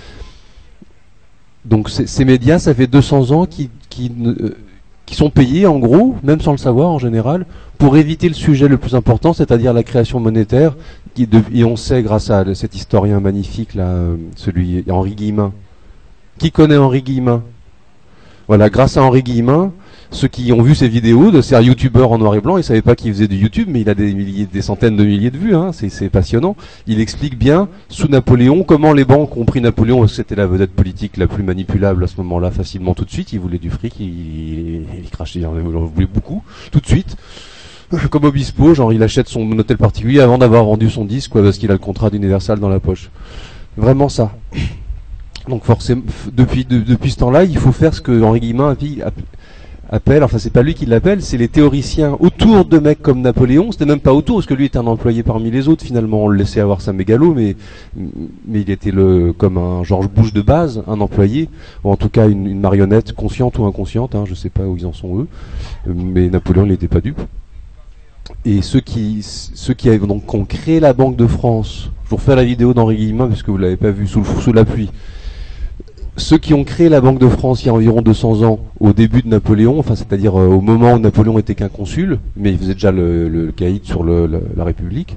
Donc ces médias, ça fait deux cents ans qui, qui, euh, qui sont payés en gros, même sans le savoir en général, pour éviter le sujet le plus important, c'est-à-dire la création monétaire. Qui de, et on sait grâce à cet historien magnifique là, euh, celui Henri Guillemin. Qui connaît Henri Guillemin? Voilà, grâce à Henri Guillemin, ceux qui ont vu ses vidéos, de c'est un youtubeur en noir et blanc, ils savaient pas qu'il faisait du YouTube, mais il a des milliers, des centaines de milliers de vues, hein, c'est, c'est passionnant. Il explique bien, sous Napoléon, comment les banques ont pris Napoléon, parce que c'était la vedette politique la plus manipulable à ce moment-là, facilement tout de suite, il voulait du fric, il, il, il crachait, il en voulait beaucoup, tout de suite. Comme Obispo, genre il achète son hôtel particulier avant d'avoir vendu son disque, quoi, parce qu'il a le contrat d'Universal dans la poche. Vraiment ça. Donc forcément, depuis, de, depuis ce temps-là, il faut faire ce que Henri Guillemin appelle, enfin c'est pas lui qui l'appelle, c'est les théoriciens autour de mecs comme Napoléon. C'était même pas autour, parce que lui était un employé parmi les autres, finalement on le laissait avoir sa mégalo, mais, mais il était le, comme un George Bush de base, un employé, ou en tout cas une, une marionnette consciente ou inconsciente, hein, je sais pas où ils en sont eux, mais Napoléon il n'était pas dupe. Et ceux qui, ceux qui avaient donc ont créé la Banque de France, je vous refais la vidéo d'Henri Guillemin parce que vous l'avez pas vu sous, le, sous la pluie. Ceux qui ont créé la Banque de France il y a environ deux cents ans, au début de Napoléon, enfin c'est-à-dire euh, au moment où Napoléon était qu'un consul, mais il faisait déjà le, le, le caïd sur le, le, la République,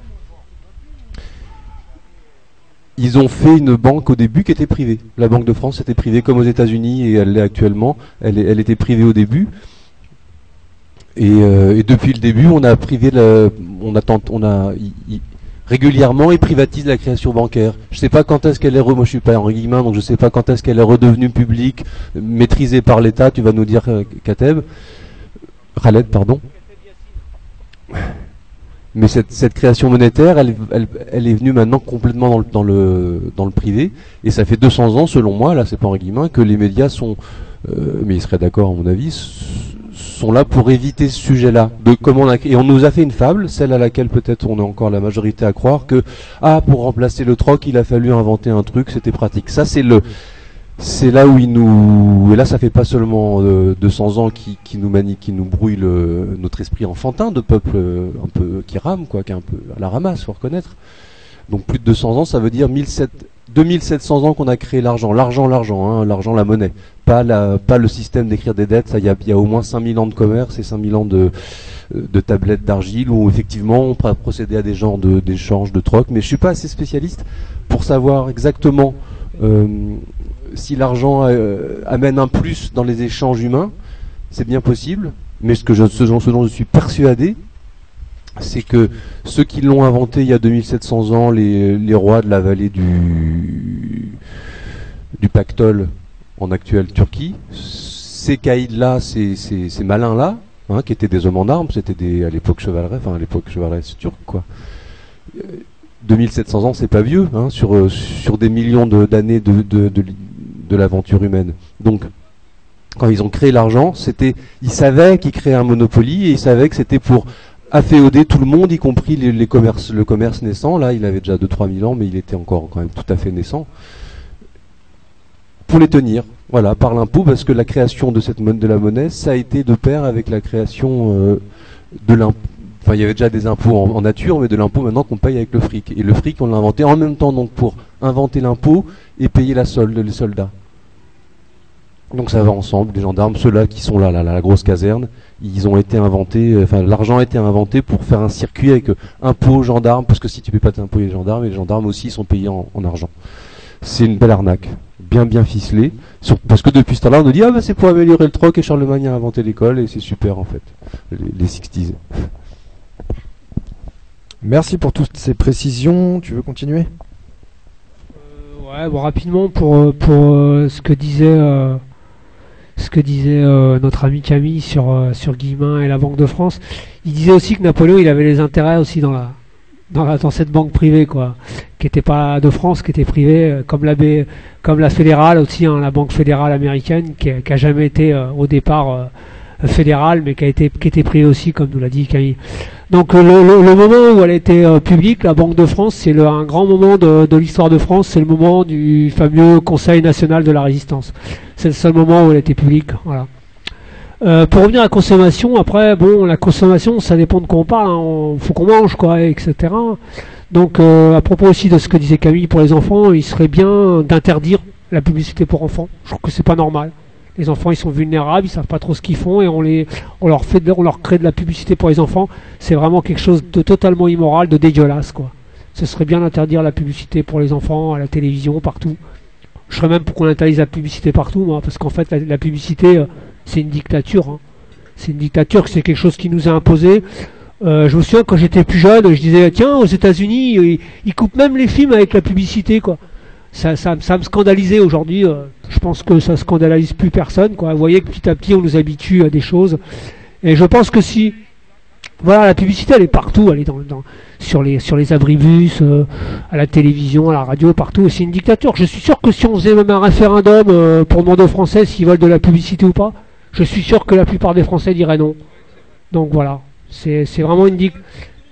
ils ont fait une banque au début qui était privée. La Banque de France était privée comme aux États-Unis et elle l'est actuellement. Elle, elle était privée au début. Et, euh, et depuis le début, on a privé, le, on a, tent, on a y, y, régulièrement et privatise la création bancaire. Je sais pas quand est-ce qu'elle est, re, moi je suis pas Henri Guillemin, donc je sais pas quand est-ce qu'elle est redevenue publique, maîtrisée par l'État. Tu vas nous dire, euh, Kateb, Khaled, pardon. Mais cette, cette création monétaire, elle, elle, elle est venue maintenant complètement dans le, dans le, dans le privé. Et ça fait deux cents ans, selon moi, là c'est pas en guillemets, que les médias sont, euh, mais ils seraient d'accord à mon avis, sont là pour éviter ce sujet-là. De comment on a, et on nous a fait une fable, celle à laquelle peut-être on est encore la majorité à croire que, ah, pour remplacer le troc, il a fallu inventer un truc, c'était pratique. Ça c'est le... C'est là où il nous, et là ça fait pas seulement euh, deux cents ans qui, qui nous manie, qui nous brouille le, notre esprit enfantin de peuple euh, un peu qui rame, quoi, qui est un peu à la ramasse, faut reconnaître. Donc plus de deux cents ans, ça veut dire deux mille sept cents ans qu'on a créé l'argent, l'argent, l'argent, hein, l'argent, la monnaie, pas la, pas le système d'écrire des dettes. Ça, il y a, y a au moins cinq mille ans de commerce et cinq mille ans de, de tablettes d'argile où effectivement on peut procéder à des genres de, d'échanges, de troc. Mais je suis pas assez spécialiste pour savoir exactement. Euh, si l'argent euh, amène un plus dans les échanges humains, c'est bien possible, mais ce, que je, ce, ce dont je suis persuadé, c'est que ceux qui l'ont inventé il y a deux mille sept cents ans, les, les rois de la vallée du, du Pactole en actuelle Turquie, ces caïds-là, ces, ces, ces malins-là, hein, qui étaient des hommes en armes, c'était des, à l'époque chevaleresque, enfin à l'époque chevaleresque turque, quoi. deux mille sept cents ans, c'est pas vieux, hein, sur, sur des millions de, d'années de, de, de, de l'aventure humaine. Donc, quand ils ont créé l'argent, c'était, ils savaient qu'ils créaient un monopoly et ils savaient que c'était pour afféoder tout le monde, y compris les, les commerces, le commerce naissant. Là, il avait déjà deux à trois mille ans, mais il était encore quand même tout à fait naissant. Pour les tenir, voilà, par l'impôt, parce que la création de cette monnaie, de la monnaie, ça a été de pair avec la création euh, de l'impôt. Enfin, il y avait déjà des impôts en, en nature, mais de l'impôt maintenant qu'on paye avec le fric. Et le fric, on l'a inventé en même temps, donc pour inventer l'impôt et payer la solde, les soldats. Donc ça va ensemble, les gendarmes, ceux-là qui sont là, là, là, la grosse caserne, ils ont été inventés, euh, enfin l'argent a été inventé pour faire un circuit avec euh, impôts, gendarmes, parce que si tu payes pas tes impôts, les gendarmes, et les gendarmes aussi sont payés en, en argent. C'est une belle arnaque, bien bien ficelée, sur, parce que depuis ce temps-là, on nous dit, ah bah c'est pour améliorer le troc, et Charlemagne a inventé l'école, et c'est super en fait, les, les sixties. Merci pour toutes ces précisions. Tu veux continuer ? euh, Ouais, bon, rapidement pour pour euh, ce que disait euh, ce que disait euh, notre ami Camille sur euh, sur Guillemin et la Banque de France. Il disait aussi que Napoléon, il avait les intérêts aussi dans la dans la dans cette banque privée, quoi, qui était pas de France, qui était privée, euh, comme la B, comme la fédérale aussi, hein, la Banque fédérale américaine, qui a, qui a jamais été euh, au départ euh, fédérale, mais qui a été qui était privée aussi, comme nous l'a dit Camille. Donc le, le, le moment où elle était euh, publique, la Banque de France, c'est le, un grand moment de, de l'histoire de France, c'est le moment du fameux Conseil national de la résistance. C'est le seul moment où elle était publique. Voilà. Euh, pour revenir à la consommation, après, bon, la consommation, ça dépend de quoi on parle, hein, faut qu'on mange, quoi, et cetera. Donc euh, à propos aussi de ce que disait Camille pour les enfants, il serait bien d'interdire la publicité pour enfants. Je trouve que c'est pas normal. Les enfants, ils sont vulnérables, ils savent pas trop ce qu'ils font et on les, on leur fait, de, on leur crée de la publicité pour les enfants. C'est vraiment quelque chose de totalement immoral, de dégueulasse, quoi. Ce serait bien d'interdire la publicité pour les enfants à la télévision, partout. Je serais même pour qu'on interdise la publicité partout, moi, parce qu'en fait, la, la publicité, euh, c'est une dictature. Hein. C'est une dictature, c'est quelque chose qui nous a imposé. Euh, je me souviens quand j'étais plus jeune, je disais tiens, aux États-Unis, ils, ils coupent même les films avec la publicité, quoi. Ça, ça, ça me scandalisait aujourd'hui. Euh, je pense que ça scandalise plus personne, quoi. Vous voyez que petit à petit on nous habitue à des choses. Et je pense que si, voilà, la publicité elle est partout, elle est dans, dans sur les sur les abribus, euh, à la télévision, à la radio, partout. Et c'est une dictature. Je suis sûr que si on faisait même un référendum euh, pour demander aux Français s'ils veulent de la publicité ou pas, je suis sûr que la plupart des Français diraient non. Donc voilà, c'est c'est vraiment une dictature.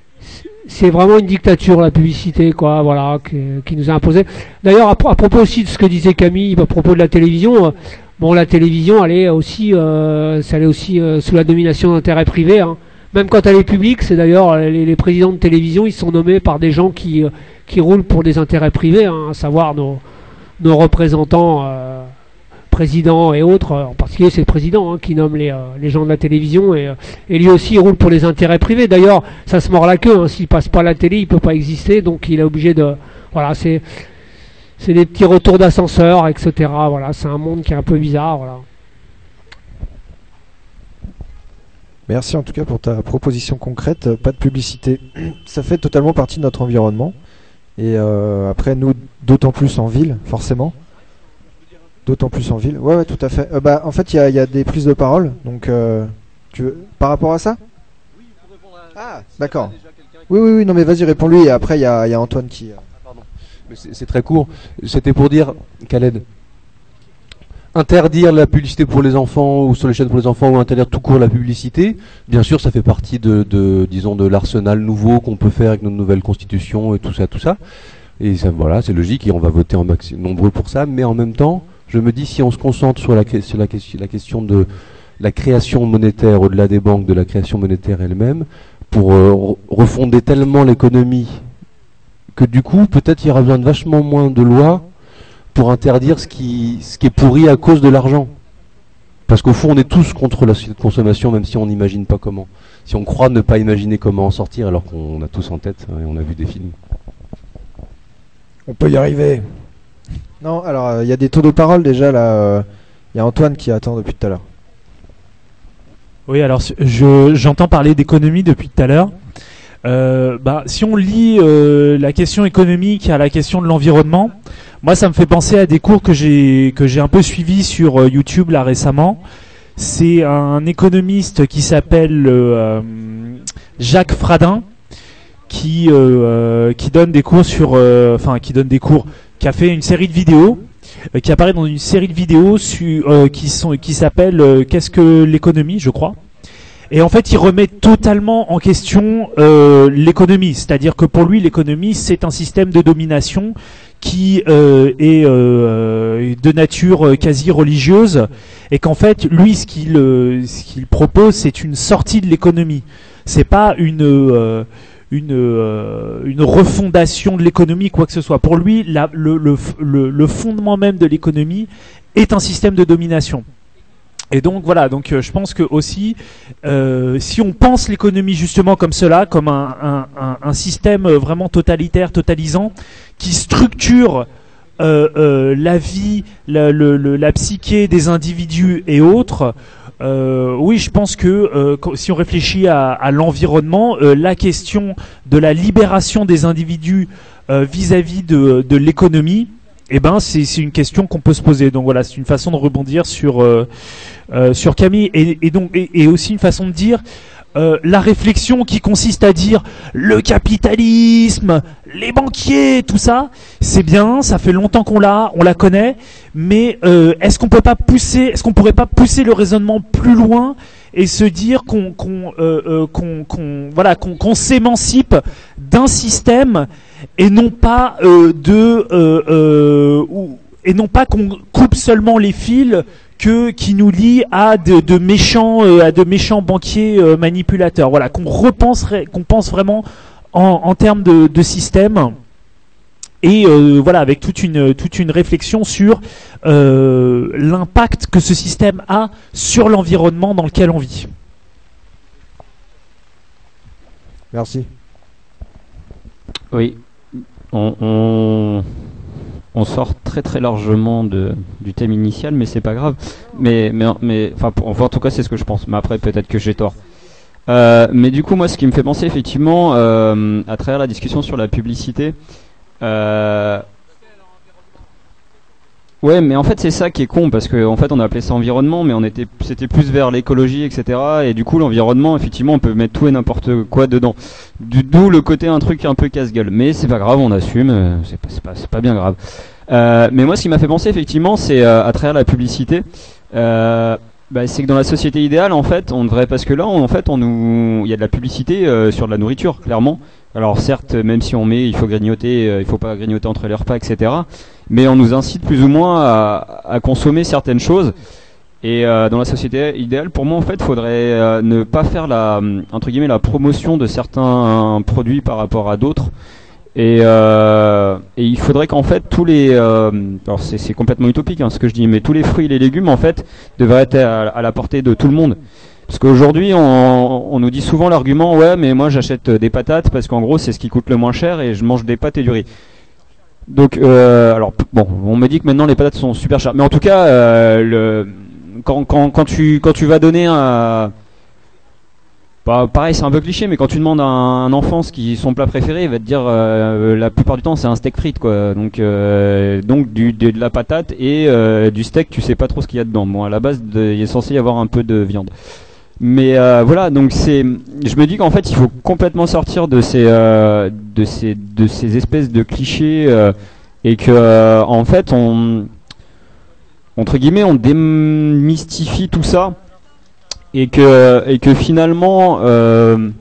C'est vraiment une dictature, la publicité, quoi, voilà, qui, qui nous a imposé. D'ailleurs, à, à propos aussi de ce que disait Camille, à propos de la télévision, euh, bon, la télévision, elle est aussi, euh, elle est aussi euh, sous la domination d'intérêts privés. Hein. Même quand elle est publique, c'est d'ailleurs les, les présidents de télévision, ils sont nommés par des gens qui euh, qui roulent pour des intérêts privés, hein, à savoir nos nos représentants. Euh, président et autres, en particulier c'est le président hein, qui nomme les, euh, les gens de la télévision et, euh, et lui aussi il roule pour les intérêts privés. D'ailleurs ça se mord la queue, hein, s'il passe pas à la télé il peut pas exister, donc il est obligé de, voilà, c'est c'est des petits retours d'ascenseur, etc. Voilà, c'est un monde qui est un peu bizarre. Voilà. Merci en tout cas pour ta proposition concrète. Pas de publicité, ça fait totalement partie de notre environnement et euh, après nous d'autant plus en ville forcément. D'autant plus en ville. Ouais, ouais, tout à fait. Euh, bah, en fait, il y, y a des prises de parole. Donc, euh, tu veux... par rapport à ça ? Oui, pour répondre à... Ah, d'accord. Oui, oui, oui, non mais vas-y, réponds-lui, et après il y a, y a Antoine qui... Mais c'est c'est très court. C'était pour dire, Khaled, interdire la publicité pour les enfants ou sur les chaînes pour les enfants ou interdire tout court la publicité, bien sûr, ça fait partie de, de disons, de l'arsenal nouveau qu'on peut faire avec notre nouvelle constitution et tout ça, tout ça. Et ça, voilà, c'est logique et on va voter en maxi nombreux pour ça. Mais en même temps, je me dis, si on se concentre sur la, sur la, la question de la création monétaire au-delà des banques, de la création monétaire elle-même, pour euh, refonder tellement l'économie que du coup, peut-être il y aura besoin de vachement moins de lois pour interdire ce qui, ce qui est pourri à cause de l'argent. Parce qu'au fond, on est tous contre la société de consommation, même si on n'imagine pas comment. Si on croit ne pas imaginer comment en sortir, alors qu'on a tous en tête, hein, et on a vu des films. On peut y arriver. Non, alors il euh, y a des tours de parole déjà là. Il euh, y a Antoine qui attend depuis tout à l'heure. Oui, alors je, j'entends parler d'économie depuis tout à l'heure. Euh, bah, si on lie euh, la question économique à la question de l'environnement, moi ça me fait penser à des cours que j'ai que j'ai un peu suivis sur euh, YouTube là récemment. C'est un économiste qui s'appelle euh, Jacques Fradin qui euh, euh, qui donne des cours sur euh, enfin qui donne des cours qui a fait une série de vidéos euh, qui apparaît dans une série de vidéos su, euh, qui sont qui s'appelle euh, Qu'est-ce que l'économie, je crois. Et en fait, il remet totalement en question euh, l'économie, c'est-à-dire que pour lui, l'économie, c'est un système de domination qui euh, est euh, de nature quasi religieuse, et qu'en fait, lui, ce qu'il euh, ce qu'il propose, c'est une sortie de l'économie. C'est pas une euh, une euh, une refondation de l'économie, quoi que ce soit. Pour lui, la, le, le le le fondement même de l'économie est un système de domination. Et donc voilà, donc euh, je pense que aussi, euh, si on pense l'économie justement comme cela, comme un, un, un, un système vraiment totalitaire, totalisant, qui structure euh, euh, la vie, la, le, le, la psyché des individus et autres, euh, oui, je pense que euh, si on réfléchit à, à l'environnement, euh, la question de la libération des individus euh, vis-à-vis de, de l'économie, eh ben c'est c'est une question qu'on peut se poser. Donc voilà, c'est une façon de rebondir sur euh, euh, sur Camille et, et donc et, et aussi une façon de dire euh, la réflexion qui consiste à dire le capitalisme, les banquiers, tout ça, c'est bien, ça fait longtemps qu'on l'a, on la connaît, mais euh, est-ce qu'on peut pas pousser, est-ce qu'on pourrait pas pousser le raisonnement plus loin et se dire qu'on qu'on euh, euh, qu'on qu'on voilà qu'on qu'on s'émancipe d'un système et non pas euh, de euh, euh, ou, et non pas qu'on coupe seulement les fils que qui nous lient à de, de méchants euh, à de méchants banquiers euh, manipulateurs. Voilà, qu'on repense qu'on pense vraiment en, en termes de, de système. Et euh, voilà, avec toute une toute une réflexion sur euh, l'impact que ce système a sur l'environnement dans lequel on vit. Merci. Oui, on, on, on sort très très largement de, du thème initial, mais c'est pas grave. Mais mais mais enfin, pour, enfin en tout cas c'est ce que je pense. Mais après peut-être que j'ai tort. Euh, mais du coup moi ce qui me fait penser effectivement euh, à travers la discussion sur la publicité. Euh... Ouais, mais en fait c'est ça qui est con parce que en fait on a appelé ça environnement, mais on était, c'était plus vers l'écologie, et cetera. Et du coup l'environnement, effectivement, on peut mettre tout et n'importe quoi dedans. Du, d'où le côté un truc un peu casse-gueule. Mais c'est pas grave, on assume. C'est pas, c'est pas, c'est pas bien grave. Euh, mais moi, ce qui m'a fait penser effectivement, c'est euh, à travers la publicité. Euh, Bah, c'est que dans la société idéale, en fait, on devrait, parce que là, on, en fait, on nous, il y a de la publicité euh, sur de la nourriture, clairement. Alors certes, même si on met, il faut grignoter, euh, il faut pas grignoter entre les repas, et cetera. Mais on nous incite plus ou moins à, à consommer certaines choses. Et euh, dans la société idéale, pour moi, en fait, il faudrait euh, ne pas faire la, entre guillemets, la promotion de certains produits par rapport à d'autres. Et, euh, et il faudrait qu'en fait tous les, euh, alors c'est, c'est complètement utopique hein, ce que je dis, mais tous les fruits et les légumes en fait devraient être à, à la portée de tout le monde. Parce qu'aujourd'hui on, on nous dit souvent l'argument ouais mais moi j'achète des patates parce qu'en gros c'est ce qui coûte le moins cher et je mange des pâtes et du riz. Donc euh, alors bon, on me dit que maintenant les patates sont super chères, mais en tout cas euh, le, quand, quand, quand tu quand tu vas donner un Bah, pareil, c'est un peu cliché, mais quand tu demandes à un enfant ce qui son plat préféré, il va te dire euh, la plupart du temps c'est un steak frites quoi. Donc euh, donc du de, de la patate et euh, du steak, tu sais pas trop ce qu'il y a dedans. Bon, à la base, de, il est censé y avoir un peu de viande. Mais euh, voilà, donc c'est, je me dis qu'en fait, il faut complètement sortir de ces, euh, de ces, de ces espèces de clichés euh, et que, euh, en fait, on, entre guillemets, on démystifie tout ça et que, et que finalement, euh,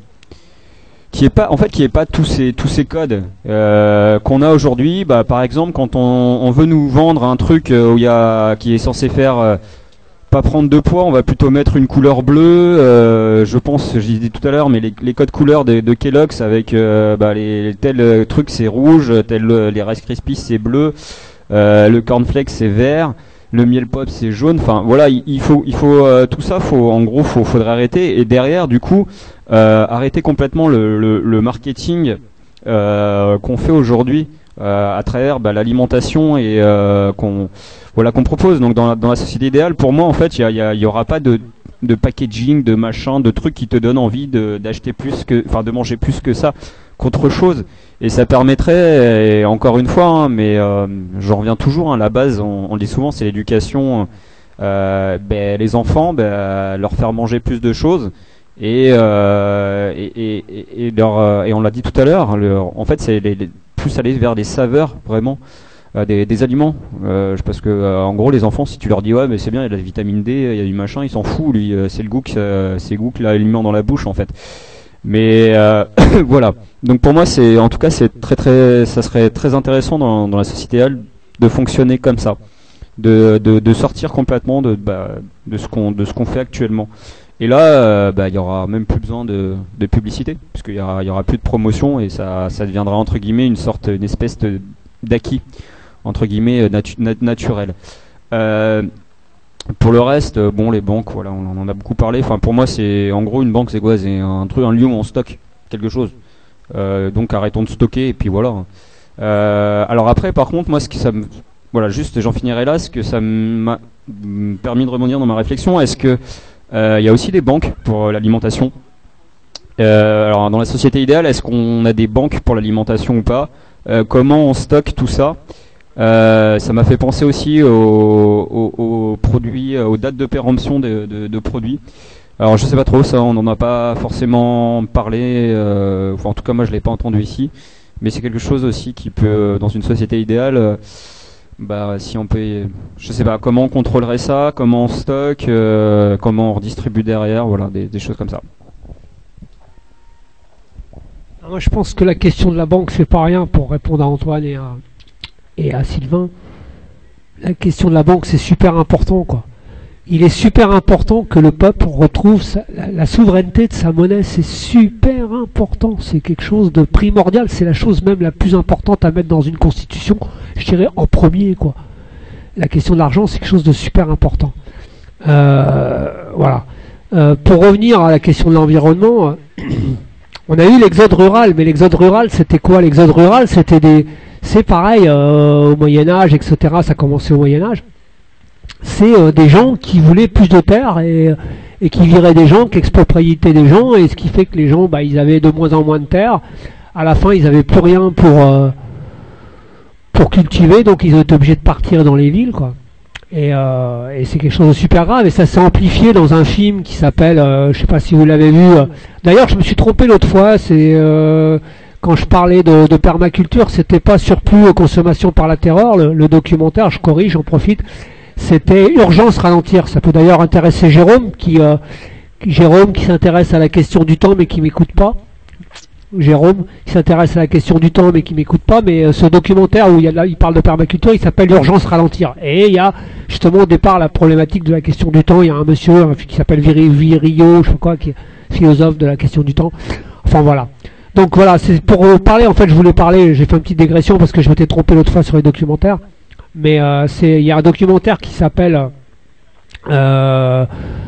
qui est pas, en fait, qui est pas tous ces, tous ces codes euh, qu'on a aujourd'hui. Bah, par exemple, quand on, on veut nous vendre un truc où il y a, qui est censé faire euh, pas prendre de poids, on va plutôt mettre une couleur bleue. Euh, je pense, je disais tout à l'heure, mais les, les codes couleurs de, de Kellogg's avec euh, bah, les tel truc c'est rouge, tel les Rice Krispies c'est bleu, euh, le cornflakes c'est vert, le miel pop c'est jaune. Enfin voilà, il, il faut, il faut euh, tout ça, faut en gros, faut, faudrait arrêter. Et derrière, du coup, euh, arrêter complètement le, le, le marketing euh, qu'on fait aujourd'hui euh, à travers bah, l'alimentation et euh, qu'on voilà qu'on propose. Donc dans la, dans la société idéale, pour moi en fait, il y, a, y, a, y aura pas de, de packaging, de machin, de trucs qui te donnent envie de d'acheter plus que, enfin de manger plus que ça qu'autre chose. Et ça permettrait, et encore une fois, hein, mais euh, j'en reviens toujours, hein, la base, on, on le dit souvent, c'est l'éducation. Euh, ben, les enfants, ben, leur faire manger plus de choses. Et, euh, et, et, et, et, leur, et on l'a dit tout à l'heure, en fait, c'est les, les, plus aller vers les saveurs vraiment. Euh, des, des aliments euh, parce que euh, en gros les enfants, si tu leur dis ouais mais c'est bien, il y a de la vitamine D, il y a du machin, ils s'en foutent, lui euh, c'est le goût que euh, c'est le goût que l'aliment dans la bouche en fait. Mais euh, voilà, donc pour moi c'est, en tout cas c'est très très, ça serait très intéressant dans, dans la société idéale de fonctionner comme ça, de, de, de sortir complètement de, bah, de ce qu'on de ce qu'on fait actuellement. Et là, euh, bah, il y aura même plus besoin de, de publicité, parce qu'il y aura, il y aura plus de promotion et ça, ça deviendra entre guillemets une sorte, une espèce de, d'acquis entre guillemets natu nat naturel. Euh, pour le reste, bon, les banques, voilà, on en a beaucoup parlé. Enfin, pour moi, c'est en gros une banque, c'est quoi? C'est un truc, un lieu où on stocke quelque chose. Euh, donc arrêtons de stocker et puis voilà. Euh, alors après, par contre, moi, ce qui ça me, voilà, juste, j'en finirai là. Ce que ça m'a permis de rebondir dans ma réflexion, est-ce que il y a aussi des banques pour l'alimentation? Euh, alors dans la société idéale, est-ce qu'on a des banques pour l'alimentation ou pas? Euh, comment on stocke tout ça? Euh, ça m'a fait penser aussi aux, aux, aux produits, aux dates de péremption de, de, de produits. Alors je sais pas trop, ça on n'en a pas forcément parlé, euh, enfin en tout cas moi je l'ai pas entendu ici, mais c'est quelque chose aussi qui peut, dans une société idéale, euh, bah si on peut, je sais pas, comment on contrôlerait ça, comment on stocke, euh, comment on redistribue derrière, voilà, des, des choses comme ça. Moi, je pense que la question de la banque, c'est pas rien pour répondre à Antoine et à, et à Sylvain. La question de la banque, c'est super important, quoi. Il est super important que le peuple retrouve sa, la, la souveraineté de sa monnaie. C'est super important. C'est quelque chose de primordial. C'est la chose même la plus importante à mettre dans une constitution. Je dirais en premier, quoi. La question de l'argent, c'est quelque chose de super important. Euh, voilà. Euh, pour revenir à la question de l'environnement. On a eu l'exode rural, mais l'exode rural, c'était quoi? L'exode rural, c'était des, c'est pareil euh, au Moyen Âge, et cetera. Ça a commencé au Moyen Âge. C'est euh, des gens qui voulaient plus de terre et, et qui viraient des gens, qui expropriaient des gens, et ce qui fait que les gens, bah, ils avaient de moins en moins de terre. À la fin, ils n'avaient plus rien pour euh, pour cultiver, donc ils ont été obligés de partir dans les villes, quoi. Et, euh, et c'est quelque chose de super grave, et ça s'est amplifié dans un film qui s'appelle, euh, je sais pas si vous l'avez vu. Euh, D'ailleurs, je me suis trompé l'autre fois. C'est euh, quand je parlais de, de permaculture, c'était pas surplus consommation par la terreur. Le, le documentaire, je corrige, j'en profite. C'était Urgence ralentir. Ça peut d'ailleurs intéresser Jérôme, qui, euh, qui Jérôme qui s'intéresse à la question du temps, mais qui m'écoute pas. Jérôme qui s'intéresse à la question du temps mais qui m'écoute pas, mais euh, ce documentaire où il, y a là, il parle de permaculture, il s'appelle Urgence ralentir, et il y a justement au départ la problématique de la question du temps. Il y a un monsieur un, qui s'appelle Virio, je sais pas quoi, qui est philosophe de la question du temps. Enfin voilà. Donc voilà, c'est pour euh, parler, en fait je voulais parler, j'ai fait une petite dégression parce que je m'étais trompé l'autre fois sur les documentaires, mais euh, c'est, il y a un documentaire qui s'appelle euh,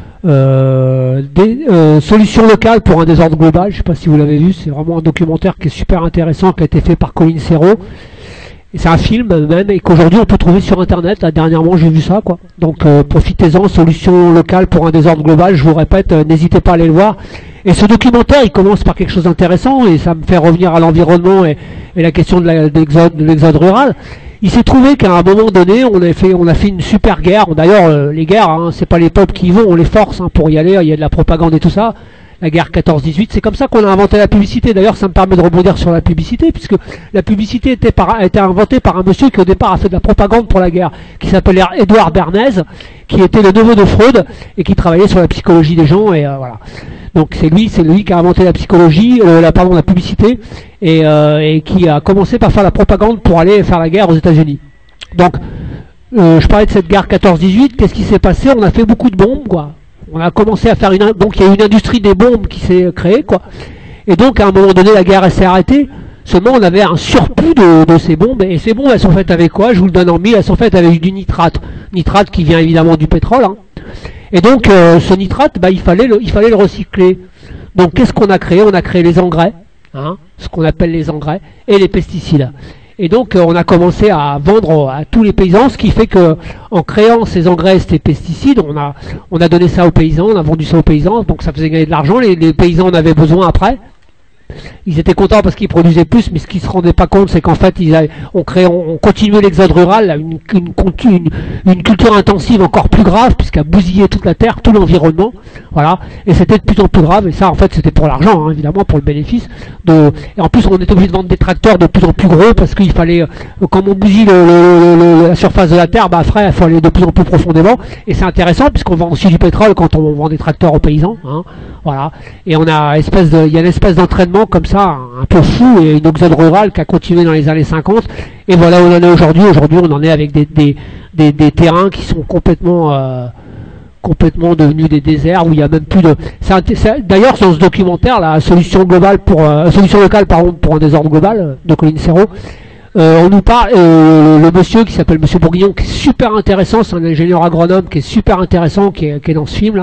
Euh, des euh, solutions locales pour un désordre global. Je sais pas si vous l'avez vu, c'est vraiment un documentaire qui est super intéressant, qui a été fait par Colin Serrault. Et c'est un film même, et qu'aujourd'hui on peut trouver sur internet. Là, dernièrement j'ai vu ça, quoi. Donc euh, profitez-en, solutions locales pour un désordre global. Je vous répète, euh, n'hésitez pas à aller le voir. Et ce documentaire, il commence par quelque chose d'intéressant, et ça me fait revenir à l'environnement et, et la question de l'exode, de l'exode rural. Il s'est trouvé qu'à un moment donné, on a fait, on a fait une super guerre. D'ailleurs, euh, les guerres, hein, c'est pas les peuples qui y vont, on les force hein, pour y aller. Il y a de la propagande et tout ça. La guerre quatorze dix-huit, c'est comme ça qu'on a inventé la publicité. D'ailleurs, ça me permet de rebondir sur la publicité, puisque la publicité était par, a été inventée par un monsieur qui au départ a fait de la propagande pour la guerre, qui s'appelait Édouard Bernays, qui était le neveu de Freud et qui travaillait sur la psychologie des gens. Et euh, voilà. Donc c'est lui, c'est lui qui a inventé la psychologie, euh, la pardon, la publicité, et, euh, et qui a commencé par faire la propagande pour aller faire la guerre aux États-Unis. Donc, euh, je parlais de cette guerre quatorze dix-huit. Qu'est-ce qui s'est passé? On a fait beaucoup de bombes, quoi. On a commencé à faire une, donc il y a eu une industrie des bombes qui s'est créée, quoi. Et donc à un moment donné, la guerre s'est arrêtée. Seulement, on avait un surplus de, de ces bombes. Et ces bombes, elles sont faites avec quoi? Je vous le donne en mille. Elles sont faites avec du nitrate, nitrate qui vient évidemment du pétrole. Hein. Et donc, euh, ce nitrate, bah, il fallait le, il fallait le recycler. Donc, qu'est-ce qu'on a créé? On a créé les engrais, hein, ce qu'on appelle les engrais, et les pesticides. Et donc, euh, on a commencé à vendre à tous les paysans, ce qui fait que, en créant ces engrais, ces pesticides, on a, on a donné ça aux paysans, on a vendu ça aux paysans, donc ça faisait gagner de l'argent. Les, les paysans en avaient besoin après. Ils étaient contents parce qu'ils produisaient plus, mais ce qu'ils se rendaient pas compte, c'est qu'en fait, ils avaient, on, créait, on, on continuait l'exode rural, là, une, une, une, une culture intensive encore plus grave, puisqu'elle bousillait toute la terre, tout l'environnement, voilà, et c'était de plus en plus grave, et ça, en fait, c'était pour l'argent, hein, évidemment, pour le bénéfice. De, et en plus, on était obligé de vendre des tracteurs de plus en plus gros, parce qu'il fallait, euh, comme on bousille le, le, le, la surface de la terre, bah, après, il faut aller de plus en plus profondément, et c'est intéressant, puisqu'on vend aussi du pétrole quand on vend des tracteurs aux paysans, hein, voilà, et on a espèce de, il y a une espèce d'entraînement comme ça, un peu fou, et une exode rurale qui a continué dans les années cinquante, et voilà où on en est aujourd'hui. Aujourd'hui, on en est avec des, des, des, des terrains qui sont complètement euh, complètement devenus des déserts, où il n'y a même plus de... D'ailleurs, dans ce documentaire, la solution globale pour euh, solution locale pardon, pour un désordre global, de Colin Serrault, euh, on nous parle, euh, le monsieur qui s'appelle Monsieur Bourguignon, qui est super intéressant, c'est un ingénieur agronome qui est super intéressant, qui est, qui est dans ce film-là.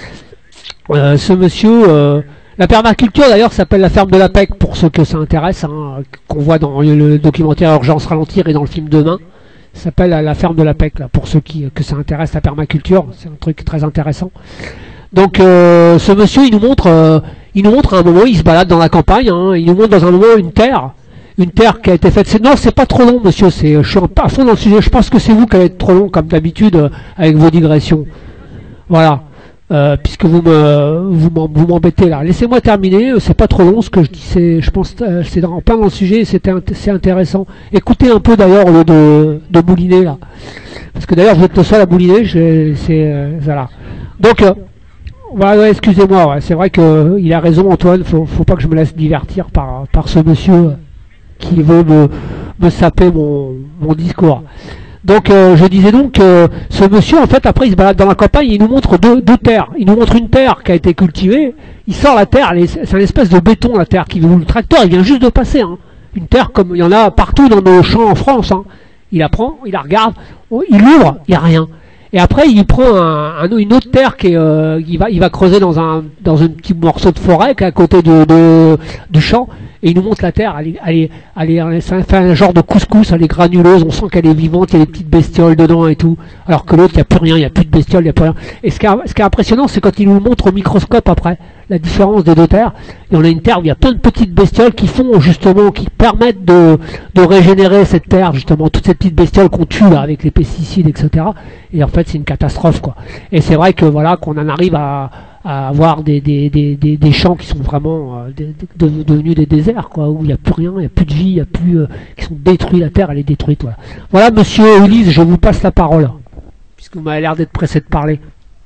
Euh, ce monsieur... Euh, La permaculture d'ailleurs s'appelle la ferme de la P E C pour ceux que ça intéresse, hein, qu'on voit dans le documentaire Urgence Ralentir et dans le film Demain. Ça s'appelle la ferme de la P E C là, pour ceux qui, que ça intéresse la permaculture, c'est un truc très intéressant. Donc euh, ce monsieur il nous montre, euh, il nous montre à un moment, il se balade dans la campagne, hein, il nous montre dans un moment une terre, une terre qui a été faite. C'est, non, c'est pas trop long, monsieur. C'est, je suis à fond dans le sujet. Je pense que c'est vous qui allez être trop long comme d'habitude euh, avec vos digressions. Voilà. Euh, puisque vous me vous m'embêtez là. Laissez-moi terminer, c'est pas trop long ce que je dis, c'est, je pense euh, c'est en plein dans le sujet, c'était c'est intéressant. Écoutez un peu d'ailleurs le de, de Boulinet là. Parce que d'ailleurs vous êtes le seul à Bouliner, c'est euh, voilà. Donc euh, voilà, ouais, excusez-moi, ouais, c'est vrai que euh, il a raison Antoine, faut faut pas que je me laisse divertir par par ce monsieur qui veut me me saper mon mon discours. Donc euh, je disais donc que euh, ce monsieur en fait après il se balade dans la campagne, il nous montre deux, deux terres, il nous montre une terre qui a été cultivée, il sort la terre, c'est une espèce de béton la terre, qui, le tracteur il vient juste de passer, hein. Une terre comme il y en a partout dans nos champs en France, hein. Il la prend, il la regarde, il l'ouvre, il n'y a rien. Et après il prend un, un, une autre terre qui est, euh, il, va, il va creuser dans un, dans un petit morceau de forêt qui est à côté de, de, du champ. Et il nous montre la terre, elle est, elle est, elle est, ça fait un genre de couscous, elle est granuleuse, on sent qu'elle est vivante, il y a des petites bestioles dedans et tout. Alors que l'autre, il n'y a plus rien, il n'y a plus de bestioles, il n'y a plus rien. Et ce qui est, ce qui est impressionnant, c'est quand il nous montre au microscope après, la différence des deux terres. Et on a une terre où il y a plein de petites bestioles qui font justement, qui permettent de, de régénérer cette terre, justement, toutes ces petites bestioles qu'on tue là, avec les pesticides, et cetera. Et en fait, c'est une catastrophe, quoi. Et c'est vrai que voilà, qu'on en arrive à, à avoir des, des, des, des, des champs qui sont vraiment euh, de, de, devenus des déserts, quoi, où il n'y a plus rien, il n'y a plus de vie, il n'y a plus, euh, qui sont détruits, la terre elle est détruite, voilà. Voilà, monsieur Ulysse, je vous passe la parole, puisque vous m'avez l'air d'être pressé de parler.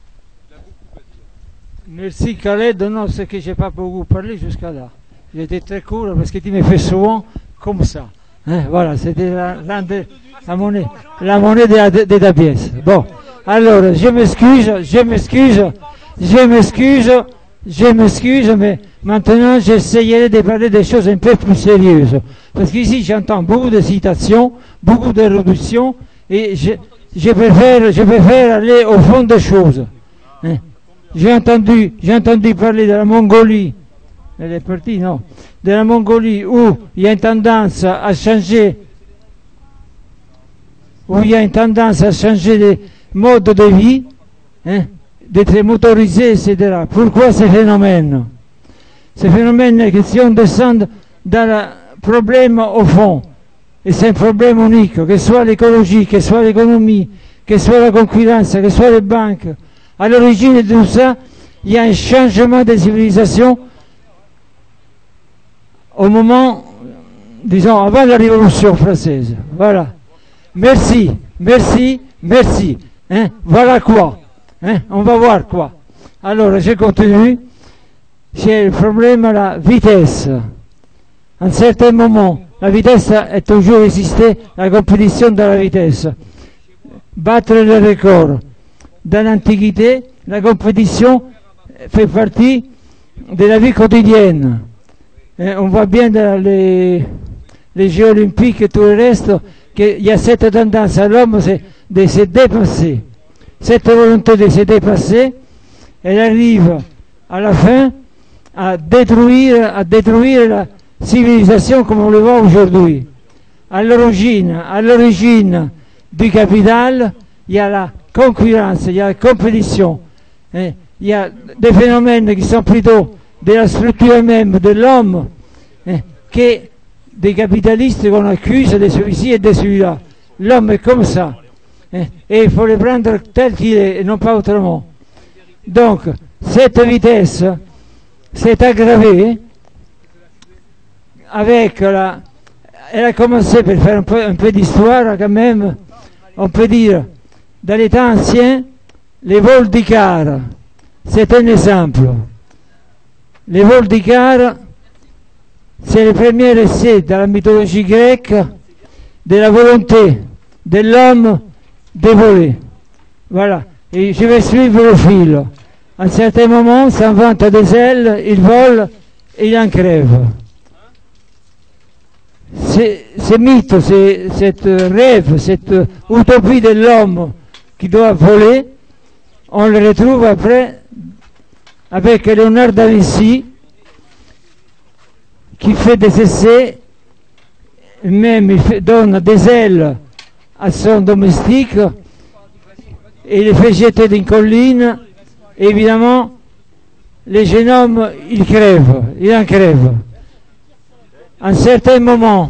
Merci Khaled, non, c'est que j'ai pas beaucoup parlé jusqu'à là. J'étais très court parce que tu me fais souvent comme ça. Hein, voilà, c'était la, la, la monnaie, la monnaie de, de, de ta pièce. Bon, alors, je m'excuse, je m'excuse. Je m'excuse, je m'excuse, mais maintenant j'essayerai de parler des choses un peu plus sérieuses. Parce qu'ici j'entends beaucoup de citations, beaucoup de réductions, et je, je, préfère, je préfère aller au fond des choses. Hein. J'ai entendu, j'ai entendu parler de la Mongolie, elle est partie, non, de la Mongolie où il y a une tendance à changer, où il y a une tendance à changer de mode de vie, hein, d'être motorisé, et cetera. Pourquoi ces phénomènes? Ces phénomènes, que si on descend dans le problème au fond, et c'est un problème unique, que ce soit l'écologie, que ce soit l'économie, que ce soit la concurrence, que ce soit les banques. À l'origine de tout ça, il y a un changement de civilisation au moment, disons, avant la Révolution française. Voilà. Merci, merci, merci. Hein, voilà quoi. Hein, on va voir quoi. Alors, je continue. C'est le problème de la vitesse. À un certain moment, la vitesse est toujours existé, la compétition de la vitesse. Battre le record. Dans l'Antiquité, la compétition fait partie de la vie quotidienne. Et on voit bien dans les, les Jeux olympiques et tout le reste qu'il y a cette tendance à l'homme de se dépasser. Cette volonté de se dépasser, elle arrive à la fin à détruire, à détruire la civilisation comme on le voit aujourd'hui. À l'origine, à l'origine du capital, il y a la concurrence, il y a la compétition. Hein. Il y a des phénomènes qui sont plutôt de la structure même de l'homme hein, que des capitalistes qu'on accuse de celui-ci et de celui-là. L'homme est comme ça. Hein, et il faut le prendre tel qu'il est et non pas autrement. Donc, cette vitesse s'est aggravée avec la... Elle a commencé, pour faire un peu, un peu d'histoire quand même, on peut dire, dans les temps anciens, les vols d'Icare, c'est un exemple. Les vols d'Icare, c'est le premier essai dans la mythologie grecque de la volonté de l'homme de voler. Voilà. Et je vais suivre le fil. À un certain moment, s'invente des ailes, il vole et il en crève. Ces mythes, cette rêve, cette utopie de l'homme qui doit voler, on le retrouve après avec Léonard da Vinci qui fait des essais, même il fait, donne des ailes à son domestique et il les fait jeter d'une colline et évidemment les jeunes hommes ils crèvent, ils en crèvent. À un certain moment,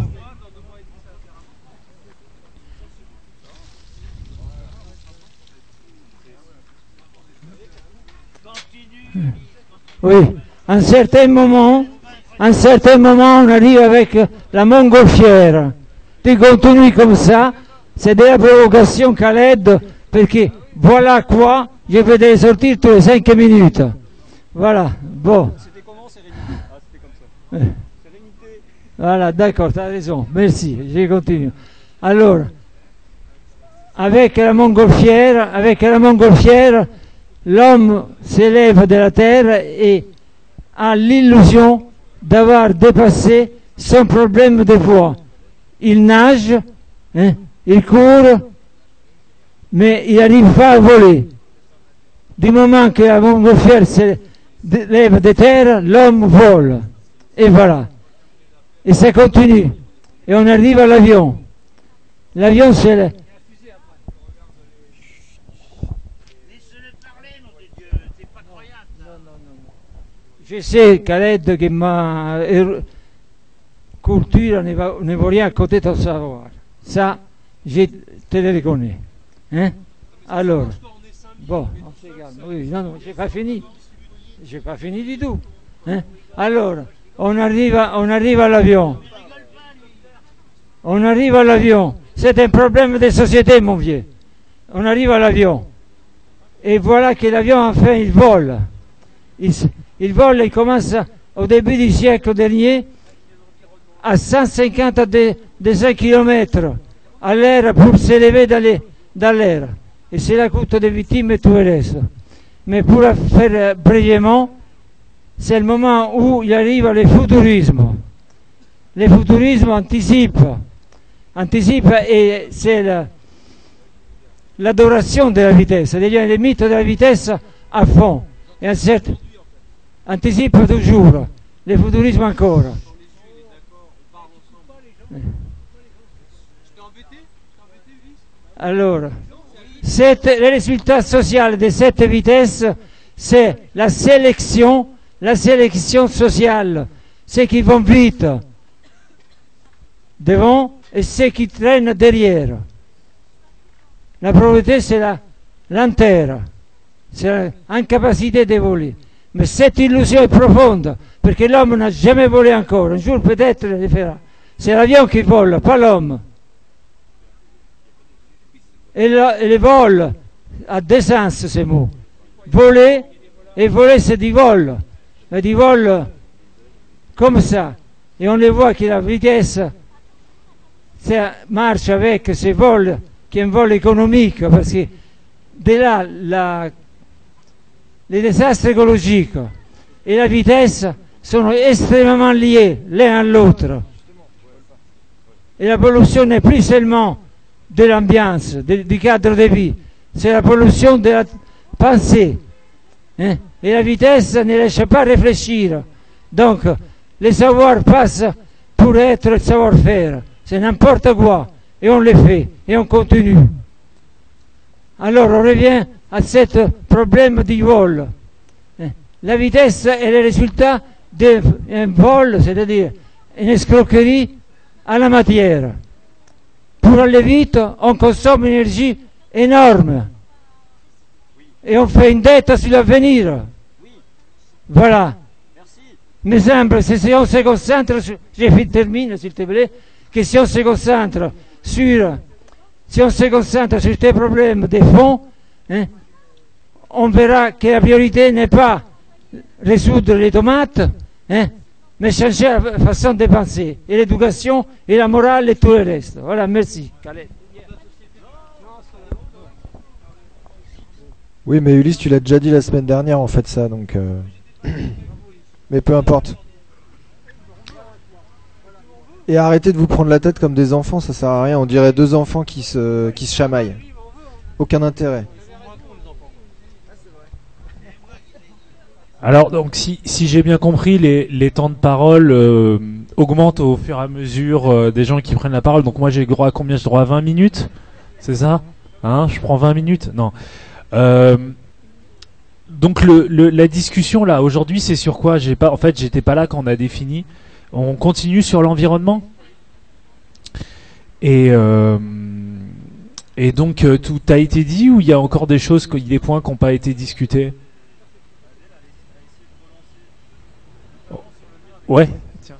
oui, à un certain moment, à un certain moment, on arrive avec la montgolfière. Tu continues comme ça, c'est de la provocation Khaled, parce que voilà quoi, je vais les sortir tous les cinq minutes. Voilà, bon. C'était comment, Sérénité? Ah, c'était comme ça. Sérénité. Voilà, d'accord, tu as raison, merci, je continue. Alors, avec la montgolfière, avec la montgolfière, l'homme s'élève de la terre et a l'illusion d'avoir dépassé son problème de poids. Il nage, hein, il court, mais il n'arrive pas à voler. Du moment que la montgolfière s'élève de terre, l'homme vole. Et voilà. Et ça continue. Et on arrive à l'avion. L'avion, c'est... Le... Je sais, Khaled, que ma culture ne, va, ne vaut rien à côté de ton savoir. Ça, je te le reconnais. Hein? Alors, bon, on se calme. Oui, non, non, j'ai pas fini. J'ai pas fini du tout. Hein? Alors, on arrive, à, on arrive à l'avion. On arrive à l'avion. C'est un problème de société, mon vieux. On arrive à l'avion. Et voilà que l'avion, enfin, il vole. Il, il vole, il commence au début du siècle dernier à cent cinquante à deux cents kilomètres à l'heure pour s'élever dans l'air. Et cela coûte des victimes et tout le reste. Mais pour la faire brièvement, c'est le moment où il arrive le futurisme. Le futurisme anticipe. Anticipe et c'est l'adoration de la vitesse. C'est-à-dire le mythe de la vitesse à fond. Et en certes, anticipe toujours. Le futurisme encore. Alors, cette, le résultat social de cette vitesse, c'est la sélection, la sélection sociale. Ceux qui vont vite devant et ce qui traîne derrière. La pauvreté, c'est la lenteur, c'est l'incapacité de voler. Mais cette illusion est profonde, parce que l'homme n'a jamais volé encore. Un jour peut-être le fera. C'est l'avion qui vole, pas l'homme. Et le, et le vol a deux sens, ces mots. Voler, et voler c'est du vol. Mais du vol comme ça. Et on le voit que la vitesse ça marche avec ces vols, qui est un vol économique, parce que de là, la, les désastres écologiques et la vitesse sont extrêmement liés l'un à l'autre. Et la pollution n'est plus seulement de l'ambiance, du cadre de vie, c'est la pollution de la pensée. Hein? Et la vitesse ne laisse pas réfléchir. Donc, le savoir passe pour être le savoir-faire. C'est n'importe quoi. Et on le fait. Et on continue. Alors, on revient à ce problème du vol. Hein? La vitesse est le résultat d'un vol, c'est-à-dire une escroquerie à la matière. Pour aller vite, on consomme une énergie énorme. Et on fait une dette sur l'avenir. Voilà. Il me semble, si on se concentre, sur, je termine s'il te plaît, que si on se concentre sur, si on se concentre sur ces problèmes des fonds, hein, on verra que la priorité n'est pas résoudre les tomates, hein, mais changer la façon de penser, et l'éducation, et la morale, et tout le reste. Voilà, merci. Oui, mais Ulysse, tu l'as déjà dit la semaine dernière, en fait, ça, donc... Euh... mais peu importe. Et arrêtez de vous prendre la tête comme des enfants, ça sert à rien. On dirait deux enfants qui se, qui se chamaillent. Aucun intérêt. Alors, donc, si, si j'ai bien compris, les, les temps de parole euh, augmentent au fur et à mesure euh, des gens qui prennent la parole. Donc, moi, j'ai droit à combien? J'ai droit à vingt minutes? C'est ça? Hein? Je prends vingt minutes? Non. Euh, donc, le, le, la discussion, là, aujourd'hui, c'est sur quoi? J'ai pas, en fait, j'étais pas là quand on a défini. On continue sur l'environnement? Et, euh, et donc, euh, tout a été dit ou il y a encore des choses, des points qui n'ont pas été discutés? Ouais. Tiens.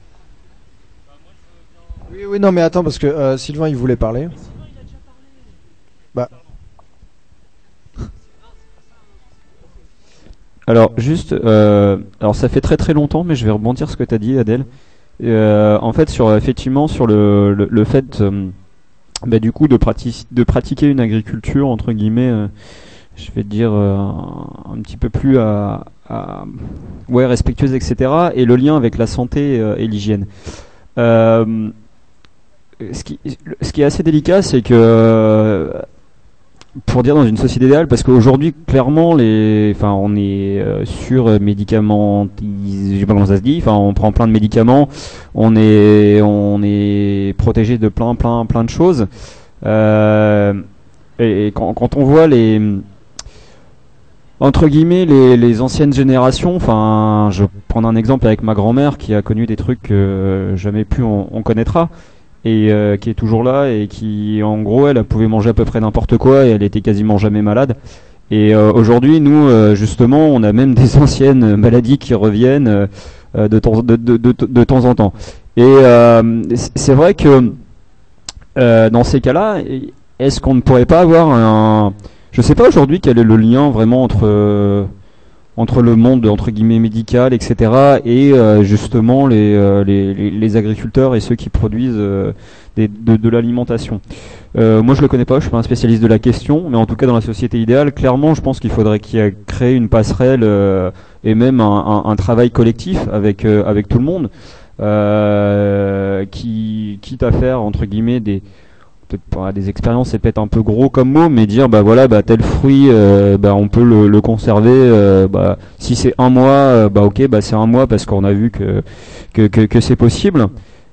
Oui, oui, non, mais attends, parce que euh, Sylvain, il voulait parler. Bah. Alors, juste, euh, alors ça fait très très longtemps, mais je vais rebondir sur ce que tu as dit, Adèle. Euh, en fait, sur effectivement sur le, le, le fait, euh, bah, du coup, de, prati de pratiquer une agriculture entre guillemets, euh, je vais te dire euh, un, un petit peu plus à, à, ouais, respectueuse, et cetera. Et le lien avec la santé euh, et l'hygiène. Euh, ce qui, ce qui est assez délicat, c'est que euh, pour dire dans une société idéale, parce qu'aujourd'hui clairement les, enfin on est euh, sur médicaments, je sais pas comment ça se dit, enfin on prend plein de médicaments, on est on est protégé de plein plein plein de choses. Euh, et, et quand, quand on voit les entre guillemets les, les anciennes générations, enfin je vais prendre un exemple avec ma grand-mère qui a connu des trucs que jamais plus on, on connaîtra. Et euh, qui est toujours là et qui, en gros, elle, elle pouvait manger à peu près n'importe quoi et elle était quasiment jamais malade. Et euh, aujourd'hui, nous, euh, justement, on a même des anciennes maladies qui reviennent euh, de, temps, de, de, de, de temps en temps. Et euh, c'est vrai que euh, dans ces cas-là, est-ce qu'on ne pourrait pas avoir un... Je sais pas aujourd'hui quel est le lien vraiment entre... Euh, entre le monde entre guillemets médical, et cetera, et euh, justement les, euh, les, les, les agriculteurs et ceux qui produisent euh, des, de, de l'alimentation. Euh, moi je le connais pas, je suis pas un spécialiste de la question, mais en tout cas dans la société idéale, clairement je pense qu'il faudrait qu'il y ait créé une passerelle euh, et même un, un, un travail collectif avec euh, avec tout le monde, euh, qui quitte à faire entre guillemets des peut-être pas des expériences, c'est peut-être un peu gros comme mot, mais dire bah voilà bah tel fruit euh, bah on peut le, le conserver euh, bah si c'est un mois euh, bah ok bah c'est un mois parce qu'on a vu que que, que, que c'est possible.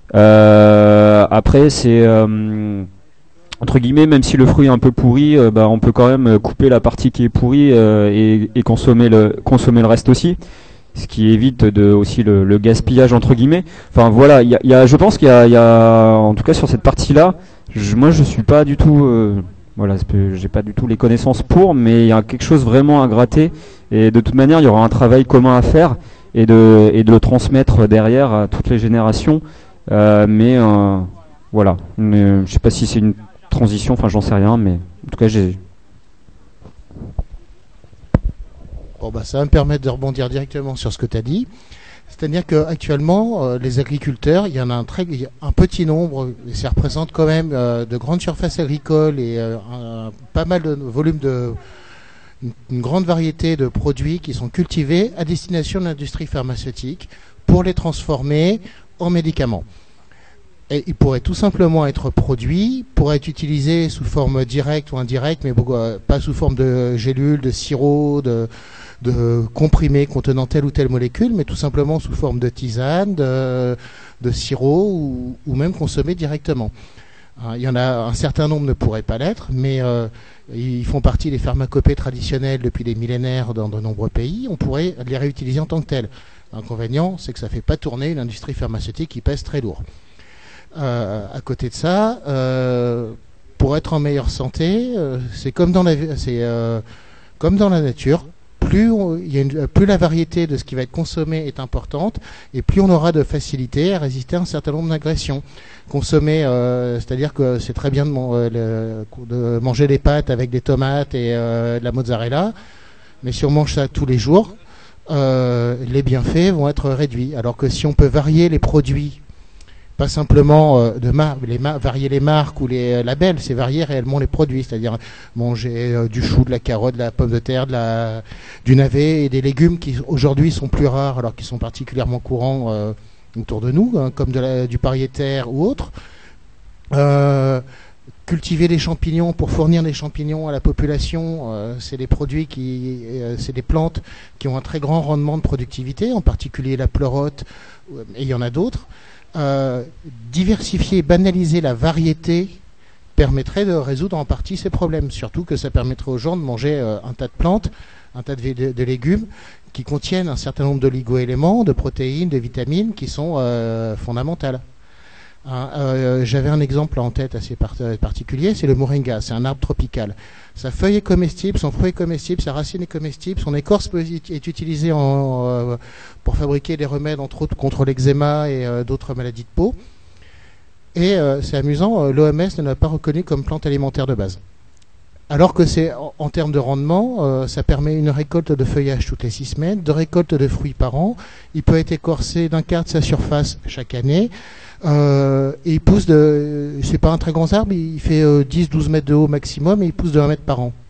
Euh, après c'est euh, entre guillemets même si le fruit est un peu pourri euh, bah on peut quand même couper la partie qui est pourrie euh, et, et consommer le consommer le reste aussi. ce qui évite de, aussi le, le gaspillage entre guillemets. Enfin voilà, il y a, y a, je pense qu'il y a, y a, en tout cas sur cette partie-là, je, moi je suis pas du tout, euh, voilà, j'ai pas du tout les connaissances pour, mais il y a quelque chose vraiment à gratter. Et de toute manière, il y aura un travail commun à faire et de, et de le transmettre derrière à toutes les générations. Euh, mais euh, voilà, mais, je sais pas si c'est une transition, enfin j'en sais rien, mais en tout cas j'ai. Bon, bah, ça va me permettre de rebondir directement sur ce que tu as dit. C'est-à-dire qu'actuellement, euh, les agriculteurs, il y en a un, très, un petit nombre, et ça représente quand même euh, de grandes surfaces agricoles et euh, un, pas mal de volume de. Une, une grande variété de produits qui sont cultivés à destination de l'industrie pharmaceutique pour les transformer en médicaments. Et ils pourraient tout simplement être produits, pourraient être utilisés sous forme directe ou indirecte, mais beaucoup, euh, pas sous forme de gélules, de sirop, de, de comprimés contenant telle ou telle molécule, mais tout simplement sous forme de tisane, de, de sirop ou, ou même consommés directement. Hein, il y en a un certain nombre ne pourraient pas l'être, mais euh, ils font partie des pharmacopées traditionnelles depuis des millénaires dans de nombreux pays. On pourrait les réutiliser en tant que tels. L'inconvénient, c'est que ça ne fait pas tourner une industrie pharmaceutique qui pèse très lourd. Euh, à côté de ça, euh, pour être en meilleure santé, euh, c'est comme dans la, c'est euh, comme dans la nature. Plus, on, il y a une, plus la variété de ce qui va être consommé est importante, et plus on aura de facilité à résister à un certain nombre d'agressions. Consommer, euh, c'est-à-dire que c'est très bien de, euh, le, de manger des pâtes avec des tomates et euh, de la mozzarella, mais si on mange ça tous les jours, euh, les bienfaits vont être réduits. Alors que si on peut varier les produits, pas simplement euh, de mar les mar varier les marques ou les euh, labels, c'est varier réellement les produits, c'est-à-dire manger euh, du chou, de la carotte, de la pomme de terre, de la, du navet et des légumes qui aujourd'hui sont plus rares alors qu'ils sont particulièrement courants euh, autour de nous, hein, comme de la, du pariétaire ou autre. Euh, cultiver des champignons pour fournir des champignons à la population, euh, c'est des produits qui, euh, c'est des plantes qui ont un très grand rendement de productivité, en particulier la pleurote, et il y en a d'autres. Euh, diversifier, banaliser la variété permettrait de résoudre en partie ces problèmes, surtout que ça permettrait aux gens de manger euh, un tas de plantes, un tas de, de, de légumes qui contiennent un certain nombre d'oligo-éléments, de protéines, de vitamines qui sont euh, fondamentales. Hein, euh, j'avais un exemple en tête assez part particulier, c'est le moringa, c'est un arbre tropical. Sa feuille est comestible, son fruit est comestible, sa racine est comestible, son écorce peut, est utilisée en, euh, pour fabriquer des remèdes, entre autres contre l'eczéma et euh, d'autres maladies de peau. Et euh, c'est amusant, euh, l'O M S ne l'a pas reconnu comme plante alimentaire de base. Alors que c'est, en, en termes de rendement, euh, ça permet une récolte de feuillage toutes les six semaines, deux récoltes de fruits par an. Il peut être écorcé d'un quart de sa surface chaque année. Euh, et il pousse de, c'est pas un très grand arbre, il fait euh, dix douze mètres de haut maximum et il pousse de un mètre par an.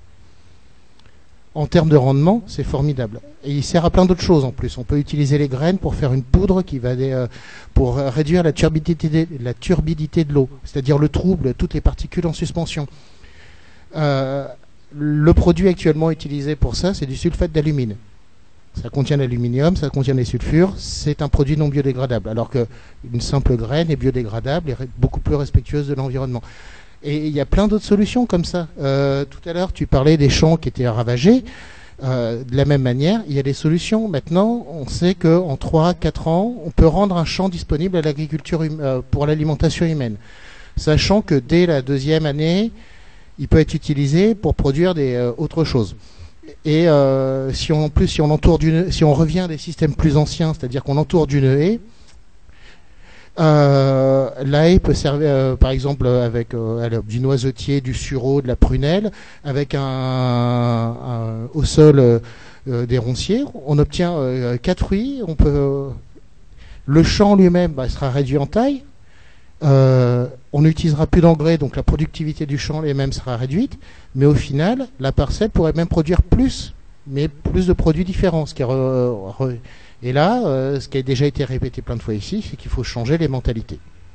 En termes de rendement, c'est formidable. Et il sert à plein d'autres choses en plus. On peut utiliser les graines pour faire une poudre qui va des, euh, pour réduire la turbidité de, la turbidité de l'eau, c'est-à-dire le trouble, toutes les particules en suspension. Euh, le produit actuellement utilisé pour ça, c'est du sulfate d'alumine. Ça contient l'aluminium, ça contient les sulfures, c'est un produit non biodégradable, alors qu'une simple graine est biodégradable et beaucoup plus respectueuse de l'environnement. Et il y a plein d'autres solutions comme ça. Euh, tout à l'heure, tu parlais des champs qui étaient ravagés. Euh, de la même manière, il y a des solutions. Maintenant, on sait qu'en trois à quatre ans, on peut rendre un champ disponible à l'agriculture hum euh, pour l'alimentation humaine. Sachant que dès la deuxième année, il peut être utilisé pour produire des, euh, autre chose. Et euh, si on, en plus, si on entoure d'une, si on revient à des systèmes plus anciens, c'est-à-dire qu'on entoure d'une haie, euh, la haie peut servir, euh, par exemple, avec euh, du noisetier, du sureau, de la prunelle, avec un, un au sol euh, euh, des ronciers. On obtient euh, quatre fruits. On peut, euh, le champ lui-même bah, sera réduit en taille. Euh, on n'utilisera plus d'engrais, donc la productivité du champ elle-même sera réduite, mais au final, la parcelle pourrait même produire plus, mais plus de produits différents. Ce qui est re, re, et là, euh, ce qui a déjà été répété plein de fois ici, c'est qu'il faut changer les mentalités.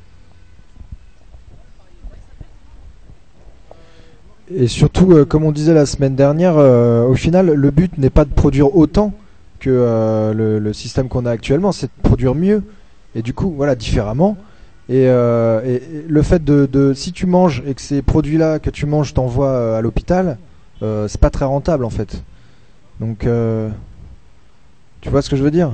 Et surtout, euh, comme on disait la semaine dernière, euh, au final, le but n'est pas de produire autant que euh, le, le système qu'on a actuellement, c'est de produire mieux, et du coup, voilà, différemment. Et, euh, et, et le fait de, de si tu manges et que ces produits-là que tu manges t'envoient euh, à l'hôpital, euh, c'est pas très rentable en fait. Donc euh, Tu vois ce que je veux dire?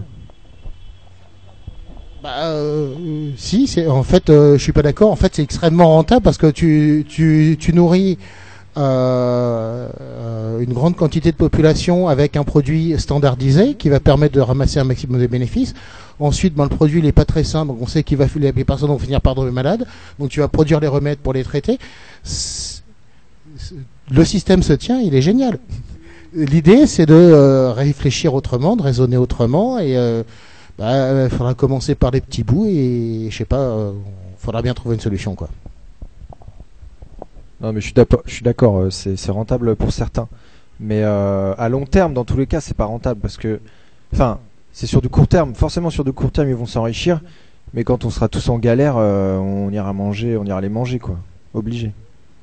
Bah, euh, si, c'est en fait, euh, je suis pas d'accord. En fait, c'est extrêmement rentable parce que tu tu tu nourris euh, euh, une grande quantité de population avec un produit standardisé qui va permettre de ramasser un maximum de bénéfices. Ensuite, ben, le produit il est pas très sain, donc on sait qu'il va les personnes vont finir par tomber malades. Donc tu vas produire les remèdes pour les traiter. C'est, c'est, le système se tient, il est génial. L'idée, c'est de euh, réfléchir autrement, de raisonner autrement et euh, bah, il faudra commencer par des petits bouts et je sais pas, euh, faudra bien trouver une solution quoi. Non mais je suis d'accord, je suis d'accord, euh, c'est, c'est rentable pour certains, mais euh, à long terme, dans tous les cas, c'est pas rentable parce que, enfin, c'est sur du court terme. Forcément, sur du court terme, ils vont s'enrichir, mais quand on sera tous en galère, euh, on ira manger, on ira les manger quoi, obligé.